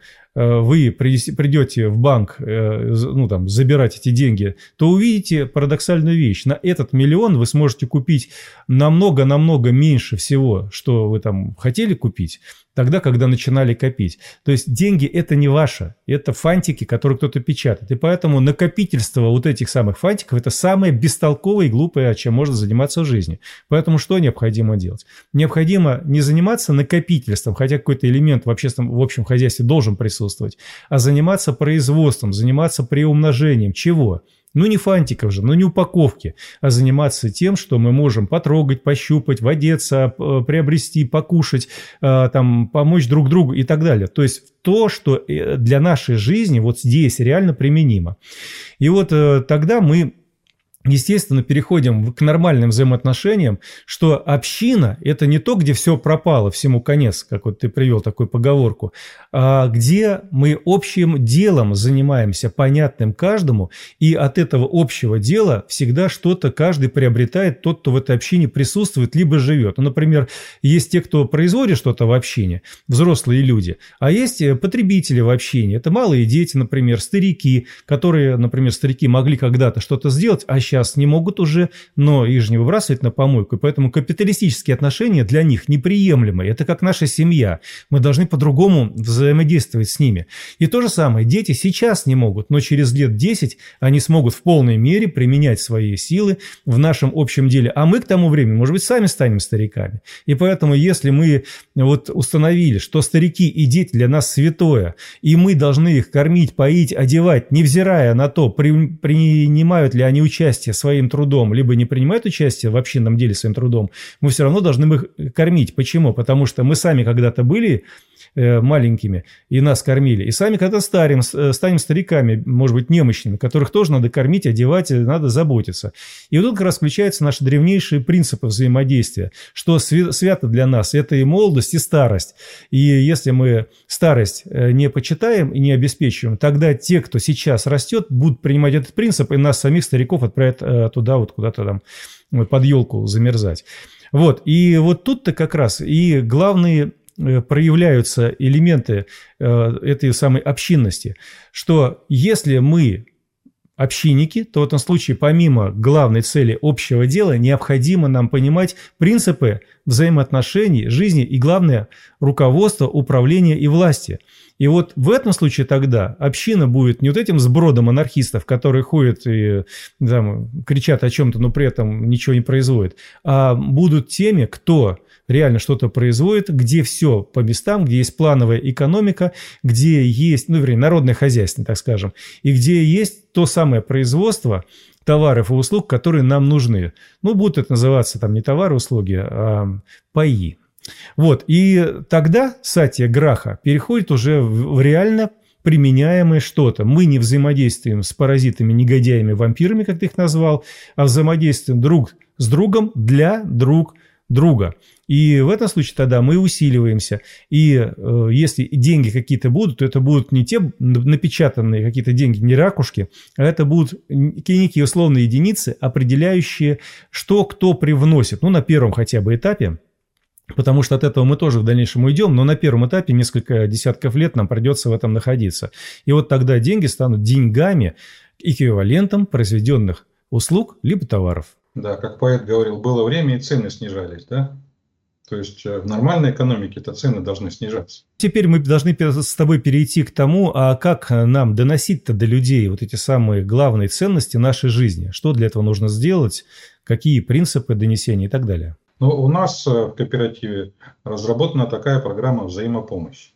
вы придете в банк, ну, там, забирать эти деньги, то увидите парадоксальную вещь. На этот миллион вы сможете купить намного-намного меньше всего, что вы там хотели купить, тогда, когда начинали копить. То есть деньги – это не ваше, это фантики, которые кто-то печатает. И поэтому накопительство вот этих самых фантиков – это самое бестолковое и глупое, чем можно заниматься в жизни. Поэтому что необходимо делать? Необходимо не заниматься накопительством, хотя какой-то элемент в общественном, в общем хозяйстве должен присутствовать, а заниматься производством, заниматься приумножением. Чего? Ну, не фантиков же, ну, не упаковки, а заниматься тем, что мы можем потрогать, пощупать, водеться, приобрести, покушать, там, помочь друг другу и так далее. То есть то, что для нашей жизни вот здесь реально применимо. И вот тогда мы, естественно, переходим к нормальным взаимоотношениям, что община – это не то, где все пропало, всему конец, как вот ты привел такую поговорку, а где мы общим делом занимаемся, понятным каждому, и от этого общего дела всегда что-то каждый приобретает, тот, кто в этой общине присутствует, либо живет. Ну, например, есть те, кто производит что-то в общине, взрослые люди, а есть потребители в общине. Это малые дети, например, старики, которые, например, старики могли когда-то что-то сделать, а сейчас не могут уже, но их же не выбрасывать на помойку, и поэтому капиталистические отношения для них неприемлемы. Это как наша семья. Мы должны по-другому взаимодействовать с ними. И то же самое, дети сейчас не могут, но через лет десять они смогут в полной мере применять свои силы в нашем общем деле. А мы к тому времени, может быть, сами станем стариками. И поэтому, если мы вот установили, что старики и дети для нас святое, и мы должны их кормить, поить, одевать, невзирая на то, при, принимают ли они участие своим трудом, либо не принимают участие в общинном деле своим трудом, мы все равно должны их кормить. Почему? Потому что мы сами когда-то были маленькими, и нас кормили. И сами когда старим, станем стариками, может быть, немощными, которых тоже надо кормить, одевать, надо заботиться. И вот тут как раз включаются наши древнейшие принципы взаимодействия, что свято для нас – это и молодость, и старость. И если мы старость не почитаем и не обеспечиваем, тогда те, кто сейчас растет, будут принимать этот принцип, и нас, самих стариков, отправят туда, вот куда-то там под елку замерзать. Вот. И вот тут-то как раз и главные проявляются элементы этой самой общинности, что если мы общинники, то в этом случае помимо главной цели общего дела необходимо нам понимать принципы взаимоотношений, жизни и, главное, руководства, управления и власти. И вот в этом случае тогда община будет не вот этим сбродом анархистов, которые ходят и там, кричат о чем-то, но при этом ничего не производят, а будут теми, кто реально что-то производит, где все по местам, где есть плановая экономика, где есть, ну, вернее, народное хозяйство, так скажем, и где есть то самое производство товаров и услуг, которые нам нужны. Ну, будут это называться там не товары, услуги, а паи. Вот, и тогда сатья граха переходит уже в реально применяемое что-то. Мы не взаимодействуем с паразитами, негодяями, вампирами, как ты их назвал, а взаимодействуем друг с другом для друг друга. И в этом случае тогда мы усиливаемся. И э, если деньги какие-то будут, то это будут не те напечатанные какие-то деньги, не ракушки, а это будут некие условные единицы, определяющие, что кто привносит. Ну, на первом хотя бы этапе. Потому что от этого мы тоже в дальнейшем уйдем, но на первом этапе несколько десятков лет нам придется в этом находиться. И вот тогда деньги станут деньгами, эквивалентом произведенных услуг либо товаров. Да, как поэт говорил, было время и цены снижались, да? То есть в нормальной экономике-то цены должны снижаться. Теперь мы должны с тобой перейти к тому, а как нам доносить-то до людей вот эти самые главные ценности нашей жизни? Что для этого нужно сделать? Какие принципы донесения и так далее? Ну, у нас в кооперативе разработана такая программа взаимопомощи.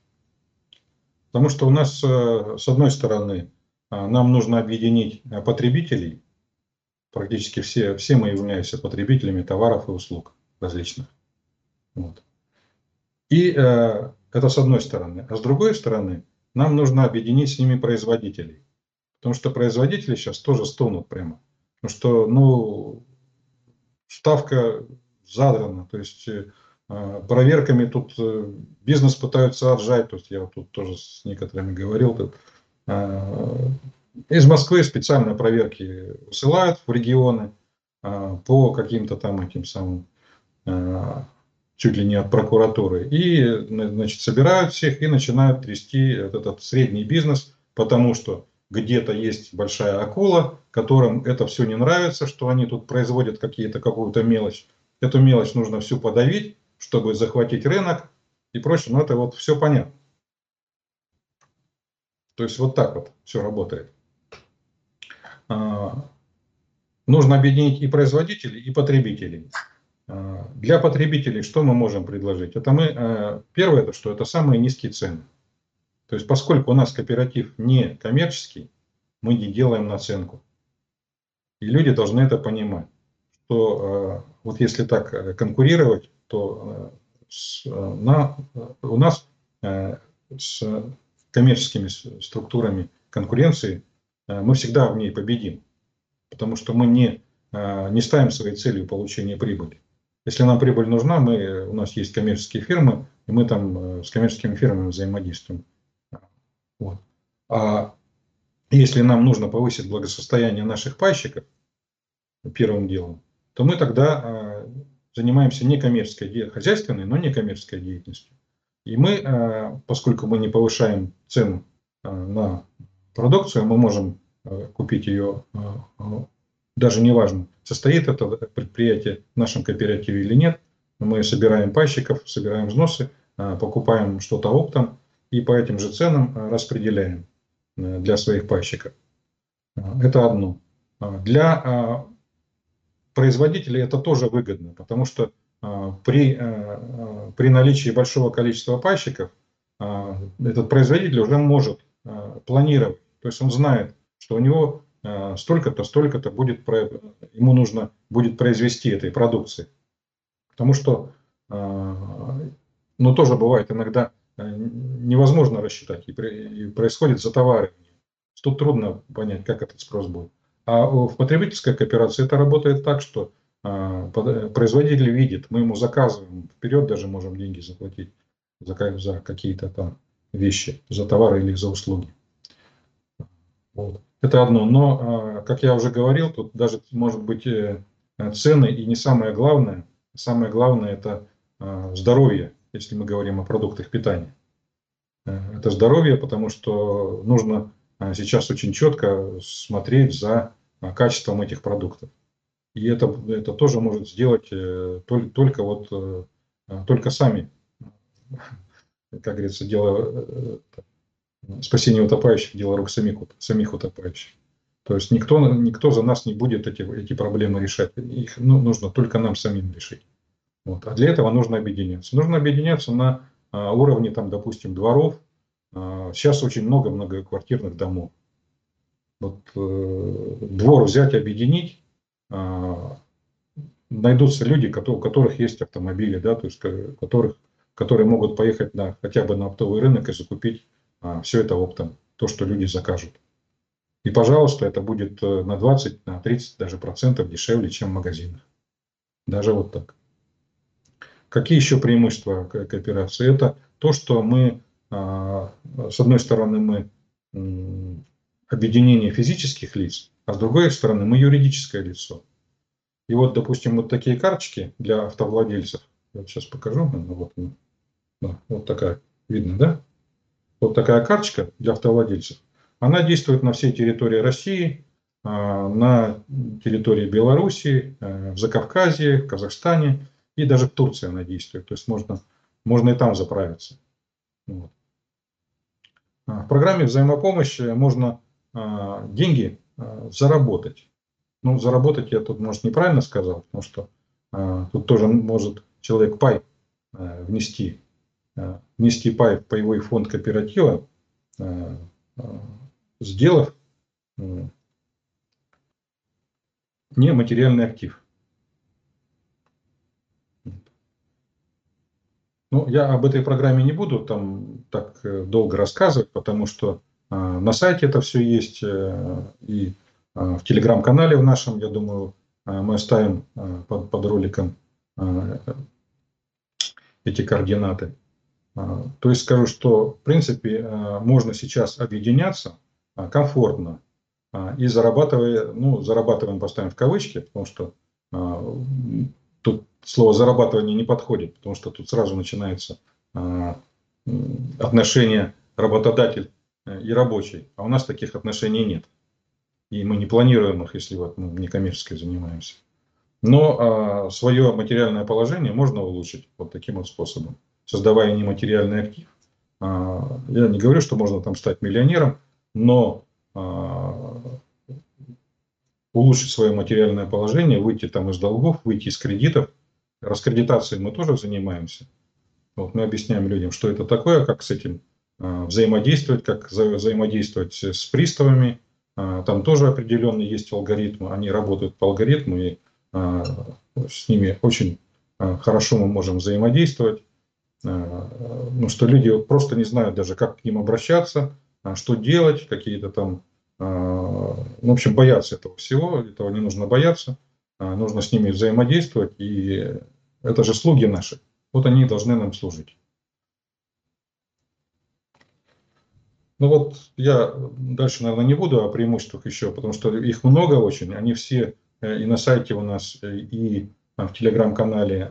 Потому что у нас, с одной стороны, нам нужно объединить потребителей. Практически все, все мы являемся потребителями товаров и услуг различных. Вот. И э, это с одной стороны. А с другой стороны, нам нужно объединить с ними производителей. Потому что производители сейчас тоже стонут прямо. Потому что, ну, ставка задрана, то есть э, проверками тут э, бизнес пытаются отжать, то есть я вот тут тоже с некоторыми говорил, тут, э, из Москвы специально проверки высылают в регионы э, по каким-то там этим самым, э, чуть ли не от прокуратуры, и, значит, собирают всех и начинают трясти этот средний бизнес, потому что где-то есть большая акула, которым это все не нравится, что они тут производят какие-то, какую-то мелочь. Эту мелочь нужно всю подавить, чтобы захватить рынок и прочее. Но это вот все понятно. То есть вот так вот все работает. Нужно объединить и производителей, и потребителей. Для потребителей что мы можем предложить? Это мы, первое, это что? Это самые низкие цены. То есть поскольку у нас кооператив не коммерческий, мы не делаем наценку. И люди должны это понимать, что вот если так конкурировать, то с, на, у нас с коммерческими структурами конкуренции мы всегда в ней победим. Потому что мы не, не ставим своей целью получение прибыли. Если нам прибыль нужна, мы, у нас есть коммерческие фирмы, и мы там с коммерческими фирмами взаимодействуем. Вот. А если нам нужно повысить благосостояние наших пайщиков первым делом, то мы тогда занимаемся некоммерческой, хозяйственной, но некоммерческой деятельностью. И мы, поскольку мы не повышаем цену на продукцию, мы можем купить ее, даже неважно, состоит это предприятие в нашем кооперативе или нет. Мы собираем пайщиков, собираем взносы, покупаем что-то оптом и по этим же ценам распределяем для своих пайщиков. Это одно. Для производителей это тоже выгодно, потому что при, при наличии большого количества пайщиков этот производитель уже может планировать. То есть он знает, что у него столько-то, столько-то будет, ему нужно будет произвести этой продукции. Потому что, ну, тоже бывает иногда невозможно рассчитать, и происходит затоваривание. Тут трудно понять, как этот спрос будет. А в потребительской кооперации это работает так, что производитель видит, мы ему заказываем, вперед даже можем деньги заплатить за, за какие-то там вещи, за товары или за услуги. Вот. Это одно. Но, как я уже говорил, тут даже может быть цены и не самое главное. Самое главное это здоровье, если мы говорим о продуктах питания. Это здоровье, потому что нужно сейчас очень четко смотреть за качеством этих продуктов. И это, это тоже может сделать только, только, вот, только сами, как говорится, дело спасение утопающих, дело рук самих, самих утопающих. То есть никто, никто за нас не будет эти, эти проблемы решать. Их ну, нужно только нам самим решить. Вот. А для этого нужно объединяться. Нужно объединяться на а, уровне, там, допустим, дворов. А, сейчас очень много многоквартирных домов. Вот, э, двор взять, объединить, а, найдутся люди, у которых есть автомобили, да, то есть, которых, которые могут поехать на, хотя бы на оптовый рынок и закупить а, все это оптом, то, что люди закажут. И, пожалуйста, это будет на двадцать, на тридцать даже процентов дешевле, чем в магазинах. Даже вот так. Какие еще преимущества кооперации? Это то, что мы, с одной стороны, мы объединение физических лиц, а с другой стороны, мы юридическое лицо. И вот, допустим, вот такие карточки для автовладельцев. Я сейчас покажу. Вот, да, вот такая. Видно, да? Вот такая карточка для автовладельцев. Она действует на всей территории России, на территории Белоруссии, в Закавказье, в Казахстане и даже в Турции она действует. То есть можно, можно и там заправиться. Вот. В программе взаимопомощи можно деньги заработать. Ну, заработать я тут, может, неправильно сказал, потому что тут тоже может человек пай внести, внести пай в паевой фонд кооператива, сделав нематериальный актив. Ну, я об этой программе не буду там так долго рассказывать, потому что на сайте это все есть, и в телеграм-канале в нашем, я думаю, мы оставим под, под роликом эти координаты. То есть скажу, что в принципе можно сейчас объединяться комфортно и зарабатывая, ну, зарабатываем поставим в кавычки, потому что тут слово зарабатывание не подходит, потому что тут сразу начинается отношение работодатель и рабочий, а у нас таких отношений нет. И мы не планируем их, если вот мы не коммерческой занимаемся. Но а, свое материальное положение можно улучшить вот таким вот способом, создавая нематериальный актив. А, я не говорю, что можно там стать миллионером, но а, улучшить свое материальное положение, выйти там из долгов, выйти из кредитов. Раскредитацией мы тоже занимаемся. Вот мы объясняем людям, что это такое, как с этим а, взаимодействовать, как за, взаимодействовать с приставами. А, там тоже определенные есть алгоритмы, они работают по алгоритму, и а, с ними очень а, хорошо мы можем взаимодействовать. А, ну, что люди вот просто не знают даже, как к ним обращаться, а, что делать, какие-то там, а, в общем, боятся этого всего, этого не нужно бояться, а, нужно с ними взаимодействовать, и это же слуги наши, вот они должны нам служить. Ну вот я дальше, наверное, не буду о преимуществах еще, потому что их много очень. Они все и на сайте у нас, и в телеграм-канале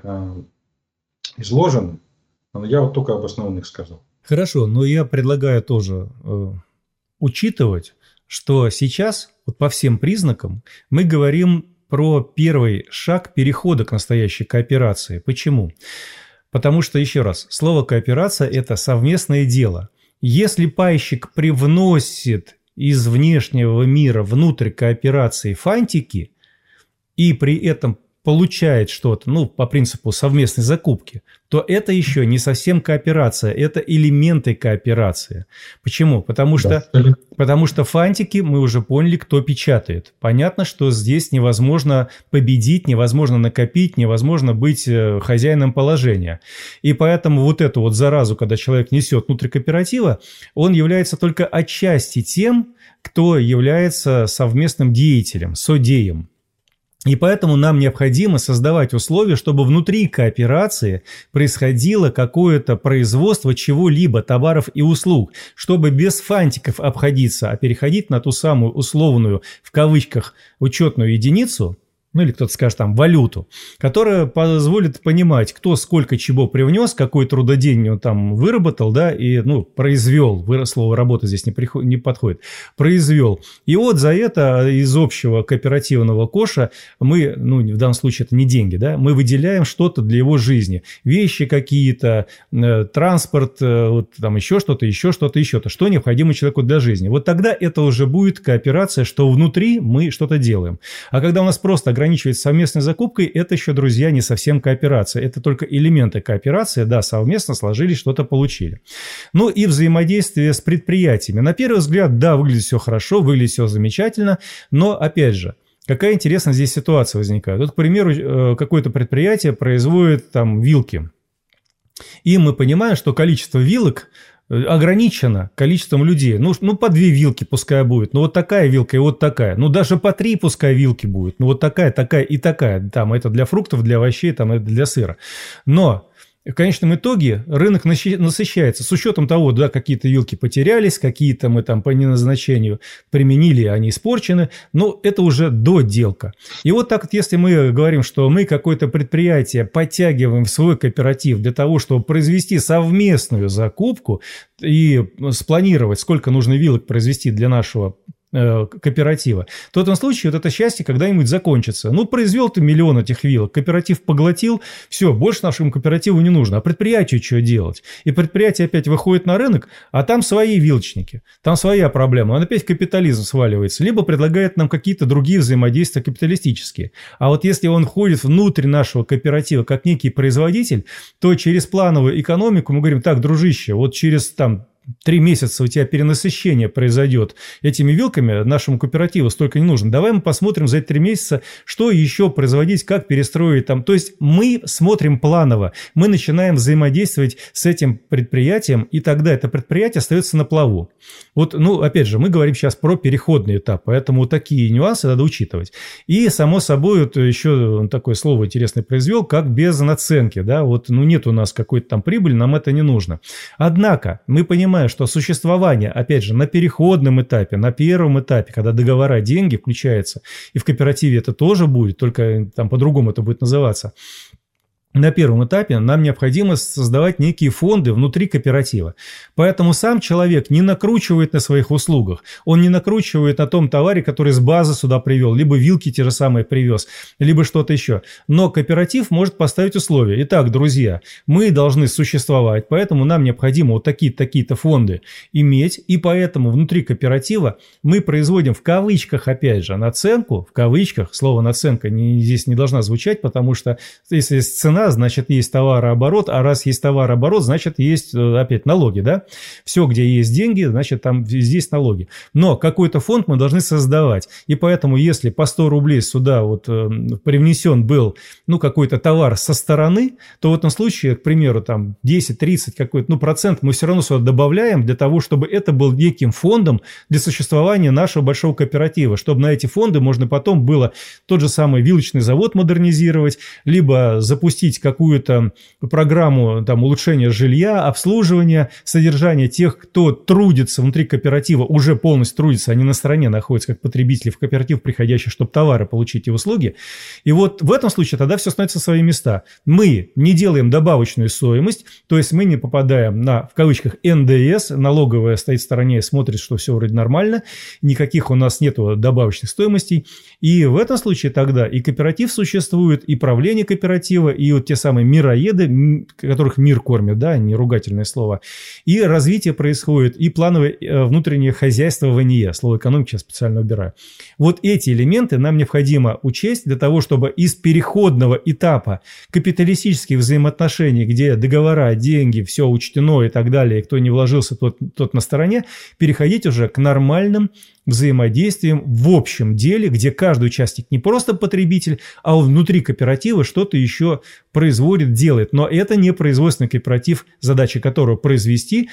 изложены. Я вот только об основных сказал. Хорошо, но я предлагаю тоже э, учитывать, что сейчас вот по всем признакам мы говорим про первый шаг перехода к настоящей кооперации. Почему? Потому что, еще раз, слово «кооперация» – это совместное дело. Если пайщик привносит из внешнего мира внутрь кооперации фантики и при этом получает что-то, ну, по принципу совместной закупки, то это еще не совсем кооперация, это элементы кооперации. Почему? Потому что, да. потому что фантики, мы уже поняли, кто печатает. Понятно, что здесь невозможно победить, невозможно накопить, невозможно быть хозяином положения. И поэтому вот эту вот заразу, когда человек несет внутрь кооператива, он является только отчасти тем, кто является совместным деятелем, содеем. И поэтому нам необходимо создавать условия, чтобы внутри кооперации происходило какое-то производство чего-либо, товаров и услуг, чтобы без фантиков обходиться, а переходить на ту самую условную, в кавычках, учетную единицу, ну или кто-то скажет там валюту, которая позволит понимать, кто сколько чего привнес, какой трудодень он там выработал, да, и, ну, произвел, слово работа здесь не, приход, не подходит, произвел. И вот за это из общего кооперативного коша мы, ну, в данном случае это не деньги, да, мы выделяем что-то для его жизни, вещи какие-то, э, транспорт, э, вот там еще что-то, еще что-то, еще то, что необходимо человеку для жизни. Вот тогда это уже будет кооперация, что внутри мы что-то делаем. А когда у нас просто ограничивается совместной закупкой, это еще, друзья, не совсем кооперация. Это только элементы кооперации, да, совместно сложились, что-то получили. Ну и взаимодействие с предприятиями. На первый взгляд, да, выглядит все хорошо, выглядит все замечательно, но, опять же, какая интересная здесь ситуация возникает. Вот, к примеру, какое-то предприятие производит там вилки. И мы понимаем, что количество вилок ограничено количеством людей. Ну, ну, по две вилки пускай будет. Ну, вот такая вилка и вот такая. Ну, даже по три пускай вилки будет. Ну, вот такая, такая и такая. Там это для фруктов, для овощей, там это для сыра. Но в конечном итоге рынок насыщается с учетом того, да, какие-то вилки потерялись, какие-то мы там по неназначению применили, они испорчены, но это уже доделка. И вот так вот, если мы говорим, что мы какое-то предприятие подтягиваем в свой кооператив для того, чтобы произвести совместную закупку и спланировать, сколько нужно вилок произвести для нашего кооператива, то в этом случае вот это счастье когда-нибудь закончится. Ну, произвел ты миллион этих вилок, кооператив поглотил, все, больше нашему кооперативу не нужно. А предприятию что делать? И предприятие опять выходит на рынок, а там свои вилочники, там своя проблема. Он опять в капитализм сваливается, либо предлагает нам какие-то другие взаимодействия капиталистические. А вот если он входит внутрь нашего кооператива как некий производитель, то через плановую экономику мы говорим: так, дружище, вот через там три месяца у тебя перенасыщение произойдет этими вилками, нашему кооперативу столько не нужно. Давай мы посмотрим за эти три месяца, что еще производить, как перестроить там. То есть мы смотрим планово, мы начинаем взаимодействовать с этим предприятием, и тогда это предприятие остается на плаву. Вот, ну, опять же, мы говорим сейчас про переходный этап, поэтому вот такие нюансы надо учитывать. И, само собой, вот еще такое слово интересное произвел, как без наценки, да, вот, ну, нет у нас какой-то там прибыли, нам это не нужно. Однако, мы понимаем, что существование, опять же, на переходном этапе, на первом этапе, когда договора, деньги включаются, и в кооперативе это тоже будет, только там по-другому это будет называться. На первом этапе нам необходимо создавать некие фонды внутри кооператива. Поэтому сам человек не накручивает на своих услугах, он не накручивает на том товаре, который с базы сюда привел, либо вилки те же самые привез, либо что-то еще. Но кооператив может поставить условия. Итак, друзья, мы должны существовать, поэтому нам необходимо вот такие-то такие-то фонды иметь, и поэтому внутри кооператива мы производим в кавычках, опять же, наценку, в кавычках, слово наценка не, здесь не должна звучать, потому что если есть цена, значит, есть товарооборот, а раз есть товарооборот, значит, есть опять налоги, да? Все, где есть деньги, значит, там здесь налоги. Но какой-то фонд мы должны создавать, и поэтому, если по сто рублей сюда вот э, привнесен был, ну, какой-то товар со стороны, то в этом случае, к примеру, там десять-тридцать какой-то, ну, процент мы все равно сюда добавляем для того, чтобы это был неким фондом для существования нашего большого кооператива, чтобы на эти фонды можно потом было тот же самый вилочный завод модернизировать, либо запустить какую-то программу там, улучшения жилья, обслуживания, содержания тех, кто трудится внутри кооператива, уже полностью трудится, они на стороне находятся как потребители в кооператив, приходящие, чтобы товары получить и услуги. И вот в этом случае тогда все становится на свои места. Мы не делаем добавочную стоимость, то есть мы не попадаем на, в кавычках, эн дэ эс, налоговая стоит в стороне и смотрит, что все вроде нормально, никаких у нас нету добавочных стоимостей. И в этом случае тогда и кооператив существует, и правление кооператива, и вот те самые мироеды, которых мир кормит, да, не ругательное слово, и развитие происходит, и плановое внутреннее хозяйствование, слово экономики я специально убираю. Вот эти элементы нам необходимо учесть для того, чтобы из переходного этапа капиталистических взаимоотношений, где договора, деньги, все учтено и так далее, и кто не вложился, тот, тот на стороне, переходить уже к нормальным взаимодействием в общем деле, где каждый участник не просто потребитель, а внутри кооператива что-то еще производит, делает. Но это не производственный кооператив, задача которого произвести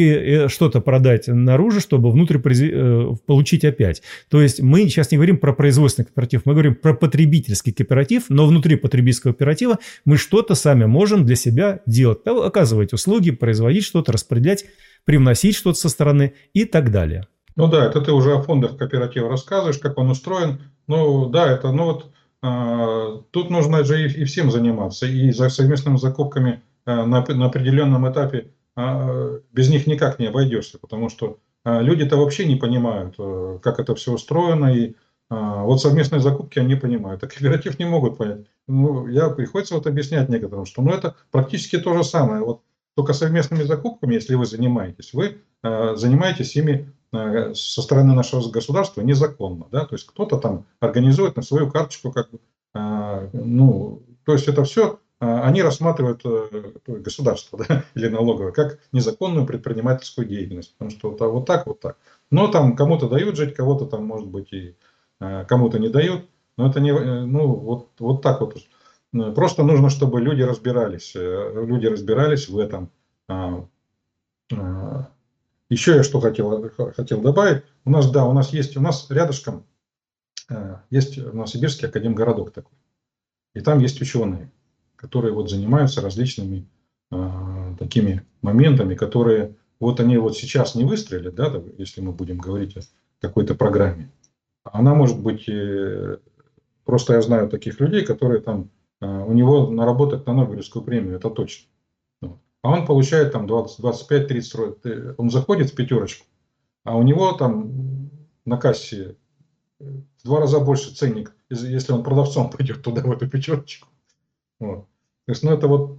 и что-то продать наружу, чтобы внутрь получить опять. То есть мы сейчас не говорим про производственный кооператив, мы говорим про потребительский кооператив, но внутри потребительского кооператива мы что-то сами можем для себя делать, оказывать услуги, производить что-то, распределять, привносить что-то со стороны и так далее. Ну да, это ты уже о фондах кооператива рассказываешь, как он устроен. Ну да, это, ну вот, э, тут нужно же и, и всем заниматься, и за совместными закупками э, на, на определенном этапе э, без них никак не обойдешься, потому что э, люди-то вообще не понимают, э, как это все устроено, и э, вот совместные закупки они понимают, а кооператив не могут понять. Ну, я приходится вот объяснять некоторым, что ну, это практически то же самое, вот только совместными закупками, если вы занимаетесь, вы э, занимаетесь ими со стороны нашего государства незаконно, да, то есть кто-то там организует на свою карточку, как бы, а, ну, то есть это все а, они рассматривают а, государство, да, или налоговое как незаконную предпринимательскую деятельность, потому что вот, а, вот так, вот так. Но там кому-то дают жить, кого-то там, может быть, и а, кому-то не дают, но это не, ну, вот, вот так вот. Просто нужно, чтобы люди разбирались, люди разбирались в этом. А, а, Еще я что хотел, хотел добавить. У нас, да, у нас есть, у нас рядышком э, есть в Новосибирске академгородок такой. И там есть ученые, которые вот занимаются различными э, такими моментами, которые вот они вот сейчас не выстрелят, да, если мы будем говорить о какой-то программе. Она может быть, э, просто я знаю таких людей, которые там, э, у него наработать на Нобелевскую премию, это точно. А он получает там двадцать, двадцать пять, тридцать, он заходит в пятерочку, а у него там на кассе в два раза больше ценник, если он продавцом пойдет туда, в эту пятерочку. Вот. То есть, ну это вот,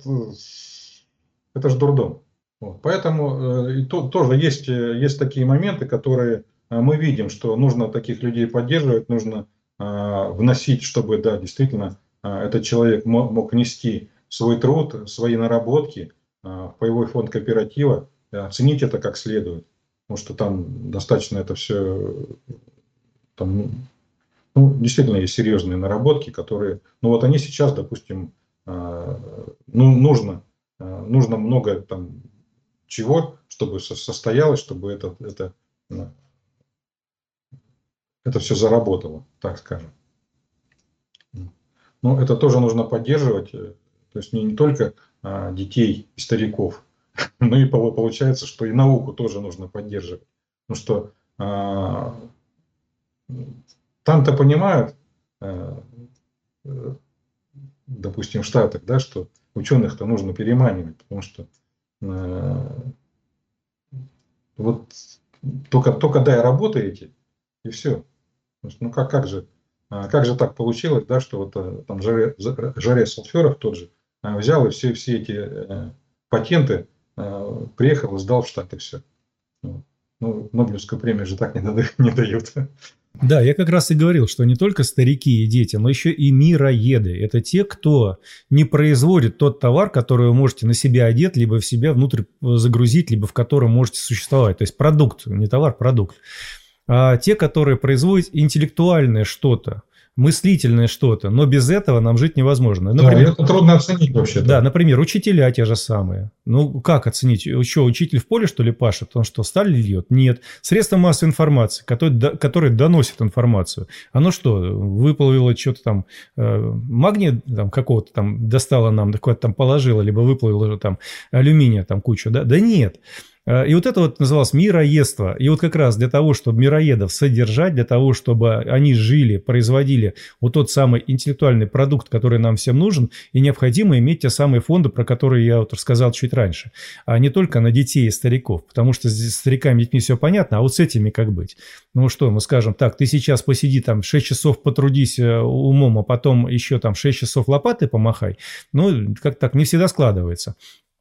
это же дурдом. Вот. Поэтому и то, тоже есть, есть такие моменты, которые мы видим, что нужно таких людей поддерживать, нужно а, вносить, чтобы, да, действительно, а, этот человек мог, мог нести свой труд, свои наработки в боевой фонд кооператива, оценить это как следует. Потому что там достаточно это все, там, ну, действительно есть серьезные наработки, которые, ну вот они сейчас, допустим, ну, нужно, нужно много там чего, чтобы состоялось, чтобы это, это, это все заработало, так скажем. Но это тоже нужно поддерживать, то есть не, не только детей и стариков, но и получается, что и науку тоже нужно поддерживать. Потому что а, там-то понимают, а, допустим, в Штатах, да, что ученых-то нужно переманивать, потому что а, вот только, только дай работаете, и все. Ну как, как же, как же так получилось, да, что вот там Жаре, Жаре Салферов тот же взял и все, все эти патенты приехал и сдал в Штаты все. Ну, Нобелевскую премию же так не дают. Не дают. Да, я как раз и говорил, что не только старики и дети, но еще и мироеды. Это те, кто не производит тот товар, который вы можете на себя одеть, либо в себя внутрь загрузить, либо в котором можете существовать. То есть продукт, не товар, продукт. А те, которые производят интеллектуальное что-то, мыслительное что-то, но без этого нам жить невозможно. Например, да, это трудно оценить вообще-то. Да, например, учителя те же самые. Ну, как оценить? Что, учитель в поле, что ли, пашет? Он что, сталь льет? Нет. Средства массовой информации, которые, которые доносят информацию. Оно что, выплавило что-то там, э, магния там, какого-то там достало нам, куда-то там положило, либо выплавило там алюминия там кучу, да? Да нет. И вот это вот называлось мироедство. И вот как раз для того, чтобы мироедов содержать, для того, чтобы они жили, производили вот тот самый интеллектуальный продукт, который нам всем нужен, и необходимо иметь те самые фонды, про которые я вот рассказал чуть раньше, а не только на детей и стариков, потому что с стариками и детьми все понятно, а вот с этими как быть? Ну что, мы скажем, так, ты сейчас посиди там шесть часов потрудись умом, а потом еще там шесть часов лопатой помахай. Ну, как так, не всегда складывается.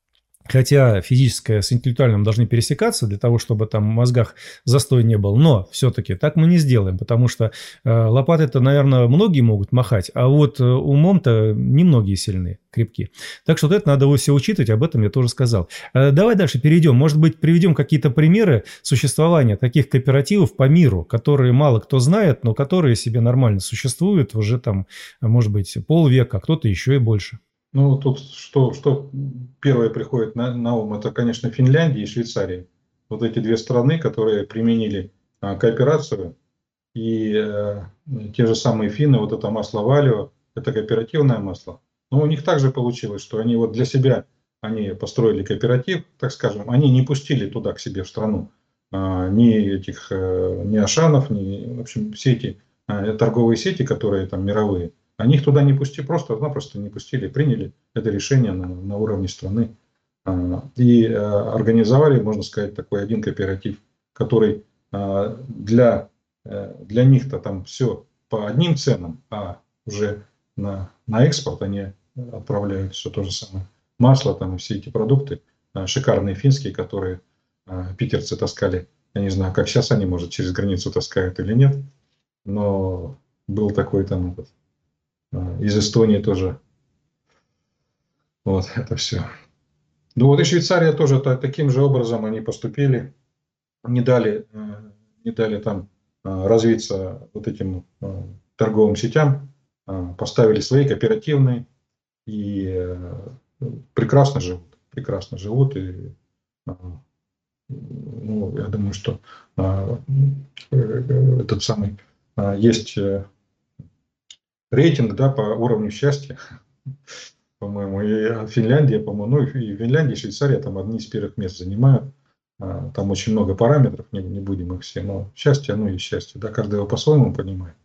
Хотя физическое с интеллектуальным должны пересекаться для того, чтобы там в мозгах застой не был. Но все-таки так мы не сделаем, потому что э, лопаты-то, наверное, многие могут махать, а вот э, умом-то немногие сильны, крепки. Так что вот это надо все учитывать, об этом я тоже сказал. Э, давай дальше перейдем. Может быть, приведем какие-то примеры существования таких кооперативов по миру, которые мало кто знает, но которые себе нормально существуют уже там, может быть, полвека, а кто-то еще и больше. Ну, тут что, что первое приходит на, на ум, это, конечно, Финляндия и Швейцария. Вот эти две страны, которые применили а, кооперацию. И а, те же самые финны, вот это масло Валио, это кооперативное масло. Но у них также получилось, что они вот для себя они построили кооператив, так скажем, они не пустили туда к себе в страну а, ни этих, а, ни Ашанов, ни, в общем, все эти а, торговые сети, которые там мировые. Они их туда не пустили, просто-напросто не пустили, приняли это решение на, на уровне страны. И организовали, можно сказать, такой один кооператив, который для, для них-то там все по одним ценам, а уже на, на экспорт они отправляют все то же самое. Масло там и все эти продукты, шикарные финские, которые питерцы таскали. Я не знаю, как сейчас они, может, через границу таскают или нет, но был такой там этот. Из Эстонии тоже. Вот это все. Ну вот и Швейцария тоже таким же образом они поступили. Не дали, не дали там развиться вот этим торговым сетям. Поставили свои кооперативные. И прекрасно живут. Прекрасно живут. И, ну, я думаю, что этот самый есть... рейтинг, да, по уровню счастья, по-моему, и Финляндия, по-моему, ну и Финляндия, и Швейцария там одни из первых мест занимают. Там очень много параметров, не, не будем их все, но счастье, оно и счастье, да, каждый его по-своему понимает.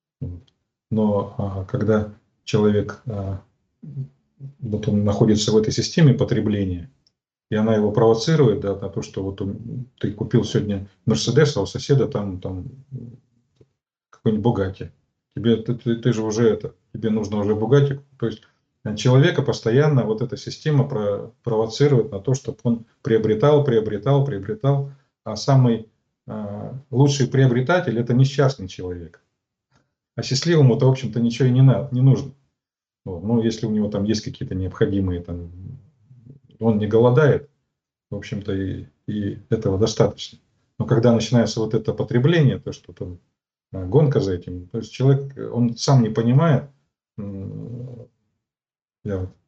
Но когда человек, вот он находится в этой системе потребления, и она его провоцирует, да, на то, что вот он, ты купил сегодня Мерседес, а у соседа там, там какой-нибудь Бугатти. Тебе, ты, ты, ты же уже это, тебе нужно уже Бугатти. То есть человека постоянно вот эта система про, провоцирует на то, чтобы он приобретал, приобретал, приобретал. А самый э, лучший приобретатель – это несчастный человек. А счастливому-то, в общем-то, ничего и не, надо, не нужно. Вот. Ну, если у него там есть какие-то необходимые, там, он не голодает, в общем-то, и, и этого достаточно. Но когда начинается вот это потребление, то, что там гонка за этим, то есть человек, он сам не понимает, я вот,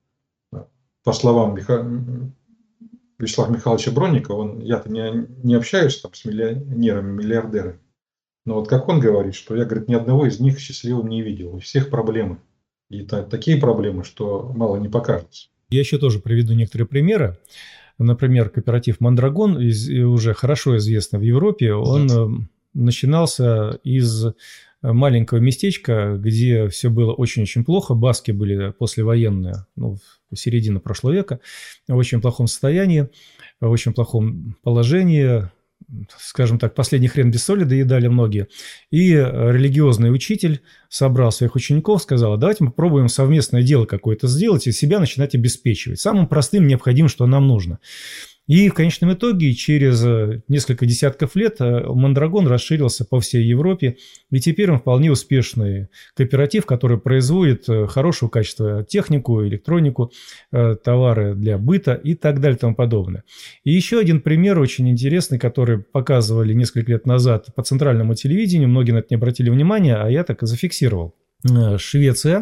по словам Миха... Вячеслава Михайловича Бронникова, он, я-то не, не общаюсь там с миллионерами, миллиардерами, но вот как он говорит, что я, говорит, ни одного из них счастливым не видел, у всех проблемы. И та, такие проблемы, что мало не покажется. Я еще тоже приведу некоторые примеры. Например, кооператив «Мандрагон», из, уже хорошо известный в Европе, он да. начинался из маленького местечка, где все было очень-очень плохо. Баски были послевоенные, ну, в середине прошлого века, в очень плохом состоянии, в очень плохом положении. Скажем так, последний хрен без соли доедали многие. И религиозный учитель собрал своих учеников, сказал: давайте мы попробуем совместное дело какое-то сделать и себя начинать обеспечивать. Самым простым необходимым, что нам нужно. И в конечном итоге через несколько десятков лет «Мандрагон» расширился по всей Европе, и теперь он вполне успешный кооператив, который производит хорошего качества технику, электронику, товары для быта и так далее и тому подобное. И еще один пример очень интересный, который показывали несколько лет назад по центральному телевидению, многие на это не обратили внимания, а я так и зафиксировал. Швеция.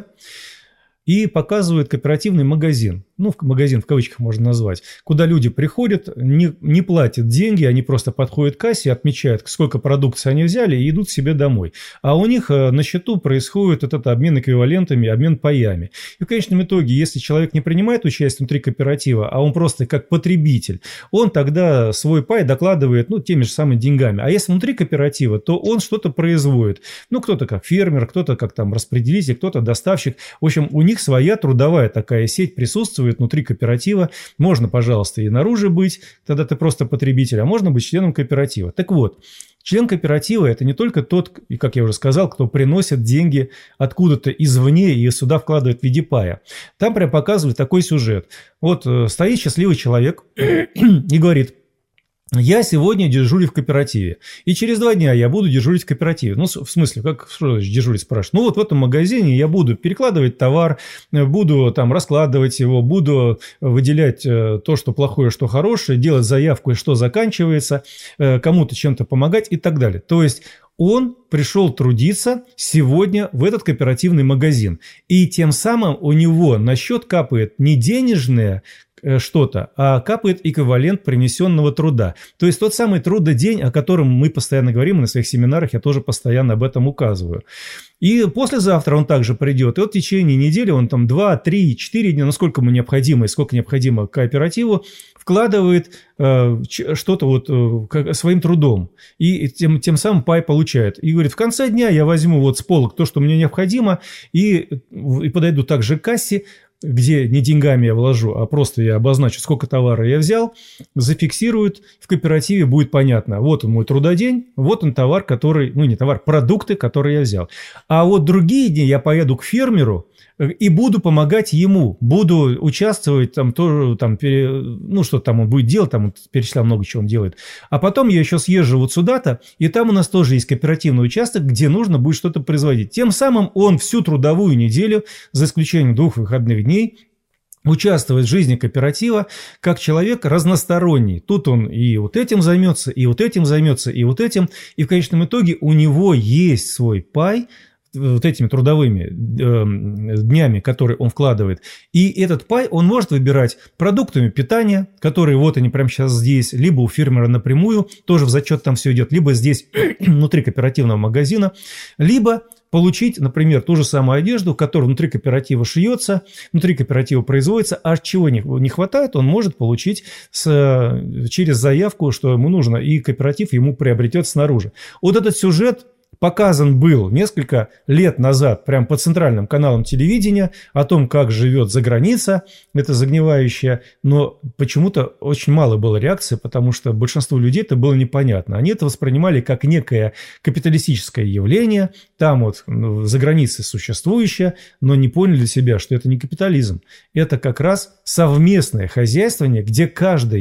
И показывают кооперативный магазин, ну, магазин в кавычках можно назвать, куда люди приходят, не, не платят деньги, они просто подходят к кассе, отмечают, сколько продукции они взяли и идут себе домой. А у них на счету происходит этот обмен эквивалентами, обмен паями. И в конечном итоге, если человек не принимает участие внутри кооператива, а он просто как потребитель, он тогда свой пай докладывает, ну, теми же самыми деньгами. А если внутри кооператива, то он что-то производит. Ну, кто-то как фермер, кто-то как там распределитель, кто-то доставщик. В общем, у них своя трудовая такая сеть присутствует внутри кооператива. Можно, пожалуйста, и наружу быть, тогда ты просто потребитель, а можно быть членом кооператива. Так вот, член кооператива – это не только тот, и как я уже сказал, кто приносит деньги откуда-то извне и сюда вкладывает в виде пая. Там прям показывают такой сюжет. Вот стоит счастливый человек и говорит: я сегодня дежурю в кооперативе, и через два дня я буду дежурить в кооперативе. Ну, в смысле, как что дежурить, спрашивают? Ну, вот в этом магазине я буду перекладывать товар, буду там раскладывать его, буду выделять то, что плохое, что хорошее, делать заявку, что заканчивается, кому-то чем-то помогать и так далее. То есть он пришел трудиться сегодня в этот кооперативный магазин, и тем самым у него на счет капает не денежное что-то, а капает эквивалент принесенного труда. То есть тот самый трудодень, о котором мы постоянно говорим, и на своих семинарах я тоже постоянно об этом указываю. И послезавтра он также придет, и вот в течение недели он там два, три, четыре дня, насколько ему необходимо и сколько необходимо кооперативу, вкладывает э, что-то вот э, своим трудом, и тем, тем самым пай получает. И говорит: в конце дня я возьму вот с полок то, что мне необходимо, и, и подойду также к кассе, где не деньгами я вложу, а просто я обозначу, сколько товара я взял, зафиксируют, в кооперативе будет понятно: вот он мой трудодень, вот он товар, который, ну не товар, продукты, которые я взял. А вот другие дни я поеду к фермеру и буду помогать ему, буду участвовать там тоже, там, пере, ну что там он будет делать, там он перечислял много чего он делает. А потом я еще съезжу вот сюда-то, и там у нас тоже есть кооперативный участок, где нужно будет что-то производить. Тем самым он всю трудовую неделю, за исключением двух выходных дней, участвует в жизни кооператива как человек разносторонний. Тут он и вот этим займется, и вот этим займется, и вот этим. И в конечном итоге у него есть свой пай, вот этими трудовыми э, днями, которые он вкладывает. И этот пай он может выбирать продуктами питания, которые вот они прямо сейчас здесь, либо у фермера напрямую, тоже в зачет там все идет, либо здесь внутри кооперативного магазина, либо получить, например, ту же самую одежду, которая внутри кооператива шьется, внутри кооператива производится, а чего не, не хватает, он может получить с, через заявку, что ему нужно, и кооператив ему приобретет снаружи. Вот этот сюжет показан был несколько лет назад прямо по центральным каналам телевидения о том, как живет заграница, это загнивающая, но почему-то очень мало было реакции, потому что большинству людей это было непонятно. Они это воспринимали как некое капиталистическое явление, там вот за границей существующее, но не поняли для себя, что это не капитализм. Это как раз совместное хозяйствование, где каждый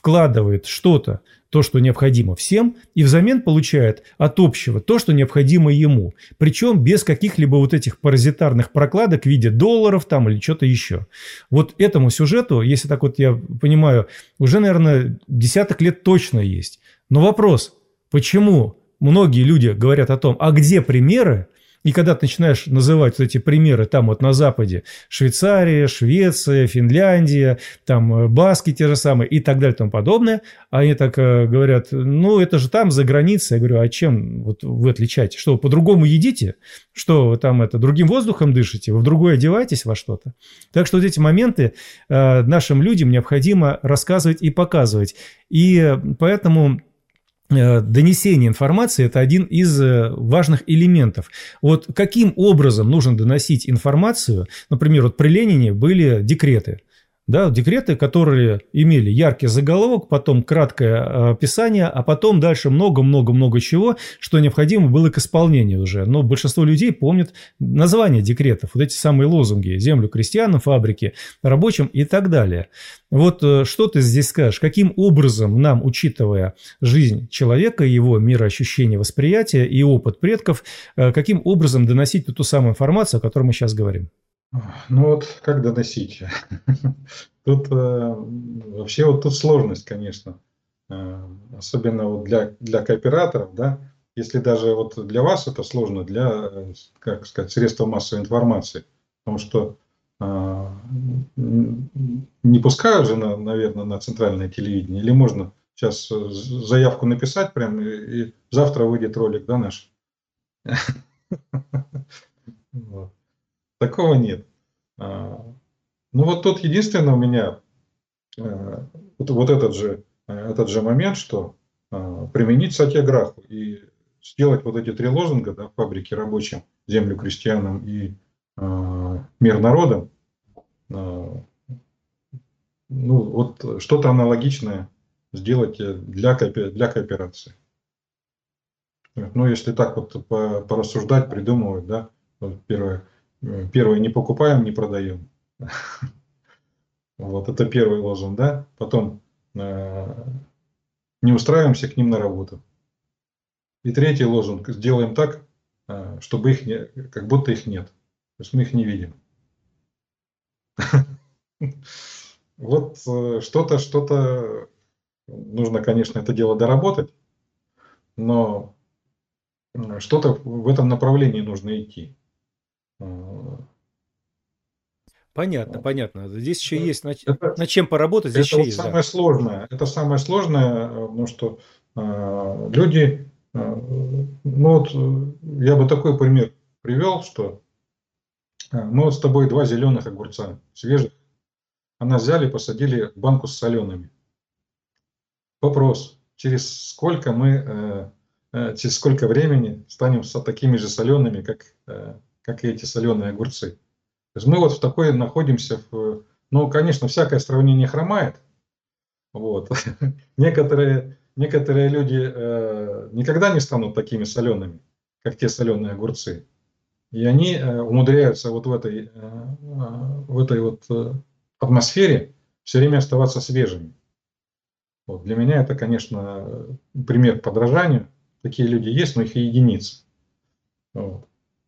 вкладывает что-то, то, что необходимо всем, и взамен получает от общего то, что необходимо ему. Причем без каких-либо вот этих паразитарных прокладок в виде долларов там или что-то еще. Вот этому сюжету, если так вот я понимаю, уже, наверное, десяток лет точно есть. Но вопрос, почему многие люди говорят о том, а где примеры? И когда ты начинаешь называть вот эти примеры там вот на Западе, Швейцария, Швеция, Финляндия, там Баски те же самые и так далее и тому подобное, они так э, говорят, ну это же там за границей. Я говорю, а чем вот вы отличаете? Что, вы по-другому едите? Что вы там это, другим воздухом дышите? Вы в другое одеваетесь во что-то? Так что вот эти моменты э, нашим людям необходимо рассказывать и показывать. И поэтому... Донесение информации – это один из важных элементов. Вот каким образом нужно доносить информацию? Например, вот при Ленине были декреты. Да, декреты, которые имели яркий заголовок, потом краткое описание, а потом дальше много-много-много чего, что необходимо было к исполнению уже. Но большинство людей помнят названия декретов, вот эти самые лозунги: землю крестьянам, фабрики рабочим и так далее. Вот что ты здесь скажешь? Каким образом нам, учитывая жизнь человека, его мироощущение, восприятие и опыт предков, каким образом доносить ту самую информацию, о которой мы сейчас говорим? Ну вот как доносить? Тут э, вообще вот тут сложность, конечно, э, особенно вот для, для кооператоров, да, если даже вот для вас это сложно, для, э, как сказать, средства массовой информации, потому что э, не пускают же, на, наверное, на центральное телевидение, или можно сейчас заявку написать прям, и, и завтра выйдет ролик, да, наш? Такого нет. Ну вот тут единственное у меня вот, вот этот же, этот же момент, что применить сатьяграху и сделать вот эти три лозунга, да, фабрики рабочим, землю крестьянам и мир народам, ну вот что-то аналогичное сделать для, для кооперации. Ну если так вот порассуждать, придумывать, да, первое. Первое, не покупаем, не продаем. Вот это первый лозунг, да. Потом э, не устраиваемся к ним на работу. И третий лозунг: сделаем так, э, чтобы их не, как будто их нет. То есть мы их не видим. Вот что-то, что-то нужно, конечно, это дело доработать, но что-то в этом направлении нужно идти. Понятно, понятно. Здесь еще это, есть над, это, над чем поработать. Здесь это еще вот есть, самое да. сложное. Это самое сложное, потому что э, люди, э, ну вот я бы такой пример привел, что э, мы вот с тобой два зеленых огурца свежих, а нас взяли, посадили в банку с солеными. Вопрос: через сколько мы, э, э, через сколько времени станем с такими же солеными, как э, как и эти соленые огурцы? То есть мы вот в такой находимся, в, ну, конечно, всякое сравнение хромает. Вот. некоторые, некоторые люди э, никогда не станут такими солеными, как те соленые огурцы. И они э, умудряются вот в этой, э, в этой вот э, атмосфере все время оставаться свежими. Вот. Для меня это, конечно, пример к подражанию. Такие люди есть, но их и единицы. Вот.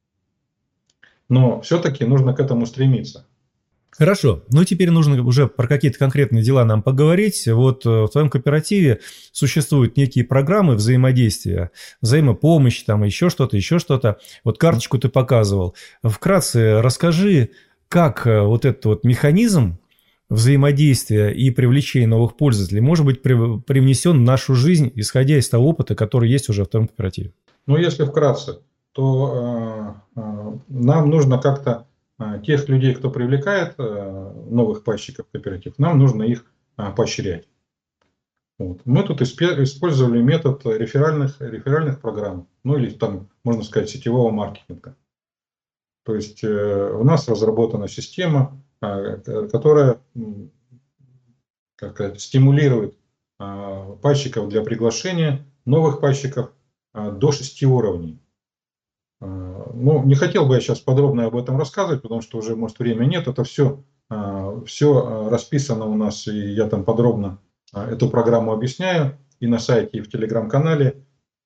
Но все-таки нужно к этому стремиться. Хорошо. Ну, теперь нужно уже про какие-то конкретные дела нам поговорить. Вот в твоем кооперативе существуют некие программы взаимодействия, взаимопомощь, там еще что-то, еще что-то. Вот карточку ты показывал. Вкратце расскажи, как вот этот вот механизм взаимодействия и привлечения новых пользователей может быть привнесен в нашу жизнь, исходя из того опыта, который есть уже в твоем кооперативе. Ну, если вкратце, то э, э, нам нужно как-то э, тех людей, кто привлекает э, новых пайщиков в кооператив, нам нужно их э, поощрять. Вот. Мы тут использовали метод реферальных, реферальных программ, ну или там, можно сказать, сетевого маркетинга. То есть э, у нас разработана система, э, которая как сказать, стимулирует э, пайщиков для приглашения новых пайщиков э, до шести уровней. Ну, не хотел бы я сейчас подробно об этом рассказывать, потому что уже, может, времени нет. Это все, все расписано у нас, и я там подробно эту программу объясняю и на сайте, и в телеграм-канале.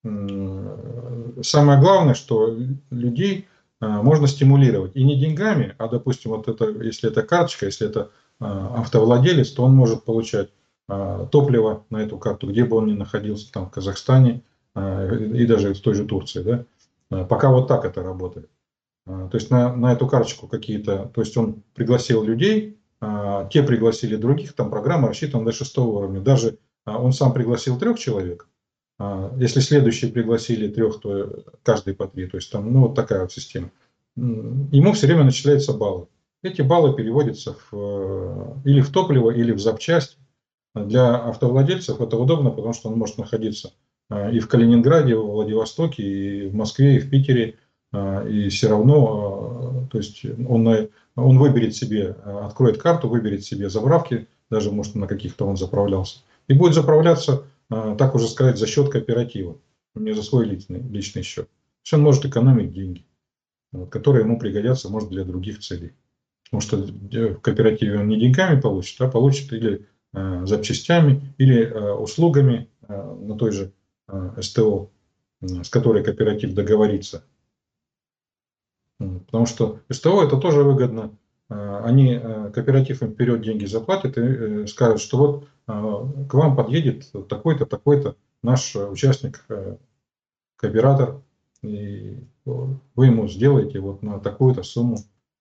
Самое главное, что людей можно стимулировать и не деньгами, а, допустим, вот это, если это карточка, если это автовладелец, то он может получать топливо на эту карту, где бы он ни находился, там в Казахстане и даже в той же Турции, да? Пока вот так это работает. То есть на, на эту карточку какие-то, то есть он пригласил людей, те пригласили других, там программа рассчитана до шестого уровня. Даже он сам пригласил трех человек, если следующие пригласили трех, то каждый по три. То есть там, ну, вот такая вот система. Ему все время начисляются баллы. Эти баллы переводятся в, или в топливо, или в запчасть. Для автовладельцев это удобно, потому что он может находиться и в Калининграде, и в Владивостоке, и в Москве, и в Питере. И все равно, то есть он, он выберет себе, откроет карту, выберет себе заправки, даже может на каких-то он заправлялся. И будет заправляться, так уже сказать, за счет кооператива, не за свой личный, личный счет. То есть он может экономить деньги, которые ему пригодятся, может, для других целей. Потому что в кооперативе он не деньгами получит, а получит или запчастями, или услугами на той же СТО, с которой кооператив договорится. Потому что СТО это тоже выгодно. Они, кооператив им вперед деньги заплатят и скажут, что вот к вам подъедет такой-то, такой-то наш участник, кооператор, и вы ему сделаете вот на такую-то сумму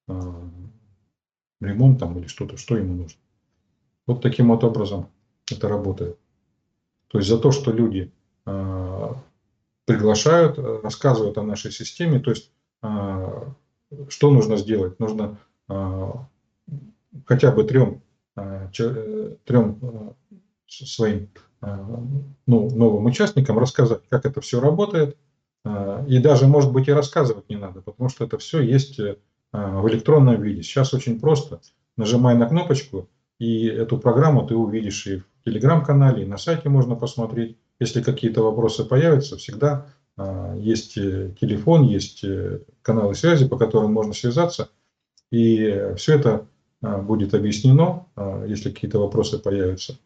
ремонт там или что-то, что ему нужно. Вот таким вот образом это работает. То есть за то, что люди приглашают, рассказывают о нашей системе, то есть что нужно сделать? Нужно хотя бы трем, трем своим ну, новым участникам рассказать, как это все работает. И даже, может быть, и рассказывать не надо, потому что это все есть в электронном виде. Сейчас очень просто. Нажимай на кнопочку, и эту программу ты увидишь и в телеграм-канале, и на сайте можно посмотреть. Если какие-то вопросы появятся, всегда есть телефон, есть каналы связи, по которым можно связаться. И все это будет объяснено, если какие-то вопросы появятся.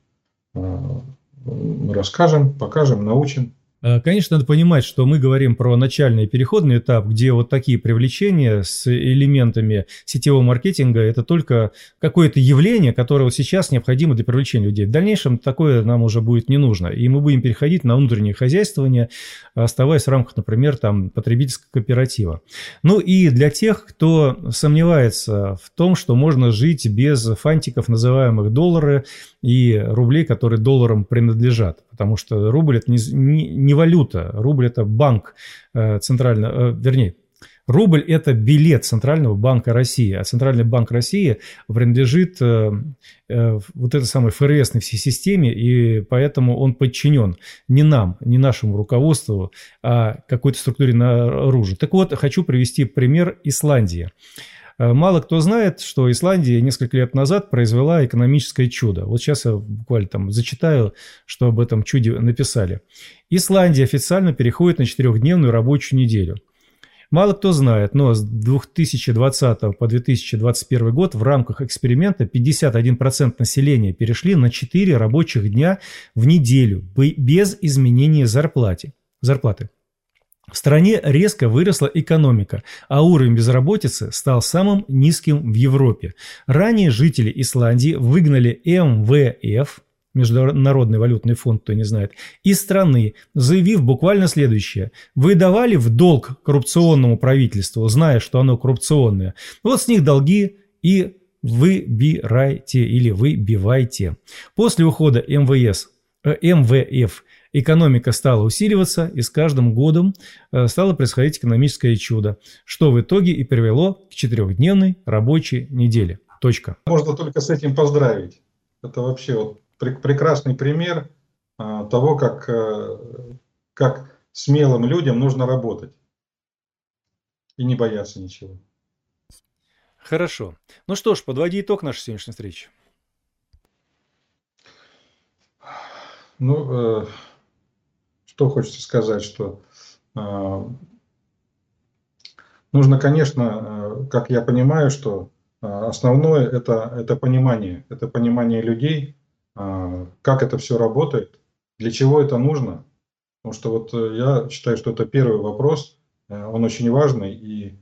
Мы расскажем, покажем, научим. Конечно, надо понимать, что мы говорим про начальный переходный этап, где вот такие привлечения с элементами сетевого маркетинга – это только какое-то явление, которое вот сейчас необходимо для привлечения людей. В дальнейшем такое нам уже будет не нужно, и мы будем переходить на внутреннее хозяйствование, оставаясь в рамках, например, там, потребительского кооператива. Ну и для тех, кто сомневается в том, что можно жить без фантиков, называемых доллары, и рублей, которые долларам принадлежат, потому что рубль – это не, не, не валюта, рубль – это банк э, центрального, э, вернее, рубль – это билет Центрального банка России, а Центральный банк России принадлежит э, э, вот этой самой ФРСной всей системе, и поэтому он подчинен не нам, не нашему руководству, а какой-то структуре наружу. Так вот, хочу привести пример Исландии. Мало кто знает, что Исландия несколько лет назад произвела экономическое чудо. Вот сейчас я буквально там зачитаю, что об этом чуде написали. Исландия официально переходит на четырехдневную рабочую неделю. Мало кто знает, но с две тысячи двадцатого по две тысячи двадцать первый год в рамках эксперимента пятьдесят один процент населения перешли на четыре рабочих дня в неделю без изменения зарплаты. зарплаты. В стране резко выросла экономика, а уровень безработицы стал самым низким в Европе. Ранее жители Исландии выгнали эм вэ эф, Международный валютный фонд, кто не знает, из страны, заявив буквально следующее. Вы давали в долг коррупционному правительству, зная, что оно коррупционное. Вот с них долги и выбирайте или выбивайте. После ухода эм вэ эс, э, эм вэ эф экономика стала усиливаться, и с каждым годом стало происходить экономическое чудо, что в итоге и привело к четырехдневной рабочей неделе. Точка. Можно только с этим поздравить. Это вообще вот прекрасный пример того, как, как смелым людям нужно работать и не бояться ничего. Хорошо. Ну что ж, подводи итог нашей сегодняшней встречи. Ну, что хочется сказать, что э, нужно, конечно, э, как я понимаю, что э, основное это, это понимание, это понимание людей, как это все работает, для чего это нужно. Потому что вот я считаю, что это первый вопрос, он очень важный, и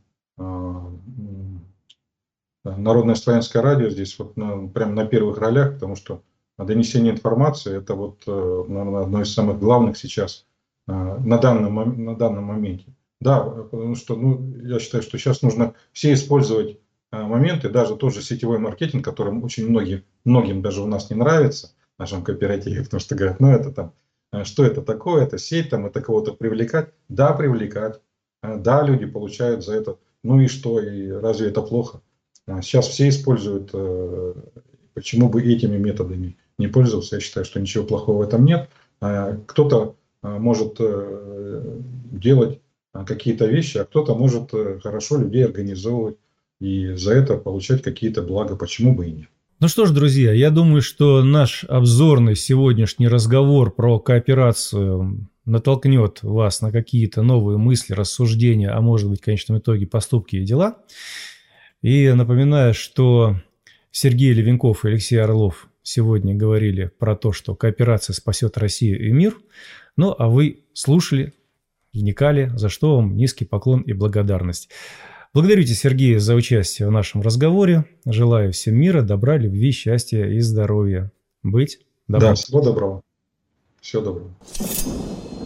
Народное славянское радио здесь вот на, прям на первых ролях, потому что донесение информации – это вот, наверное, одно из самых главных сейчас на данном, на данном моменте. Да, потому что ну, я считаю, что сейчас нужно все использовать моменты, даже тот же сетевой маркетинг, который очень многим, многим даже у нас не нравится, в нашем кооперативе, потому что говорят, ну это там, что это такое, это сеть, там, это кого-то привлекать. Да, привлекать. Да, люди получают за это. Ну и что, и разве это плохо? Сейчас все используют, почему бы этими методами не пользоваться. Я считаю, что ничего плохого в этом нет. Кто-то может делать какие-то вещи, а кто-то может хорошо людей организовывать и за это получать какие-то блага. Почему бы и нет? Ну что ж, друзья, я думаю, что наш обзорный сегодняшний разговор про кооперацию натолкнет вас на какие-то новые мысли, рассуждения, а может быть, в конечном итоге, поступки и дела. И напоминаю, что Сергей Левенков и Алексей Орлов сегодня говорили про то, что кооперация спасет Россию и мир. Ну, а вы слушали, вникали, за что вам низкий поклон и благодарность. Благодарю тебя, Сергей, за участие в нашем разговоре. Желаю всем мира, добра, любви, счастья и здоровья. Быть добрым. Да, всего доброго. Всего доброго.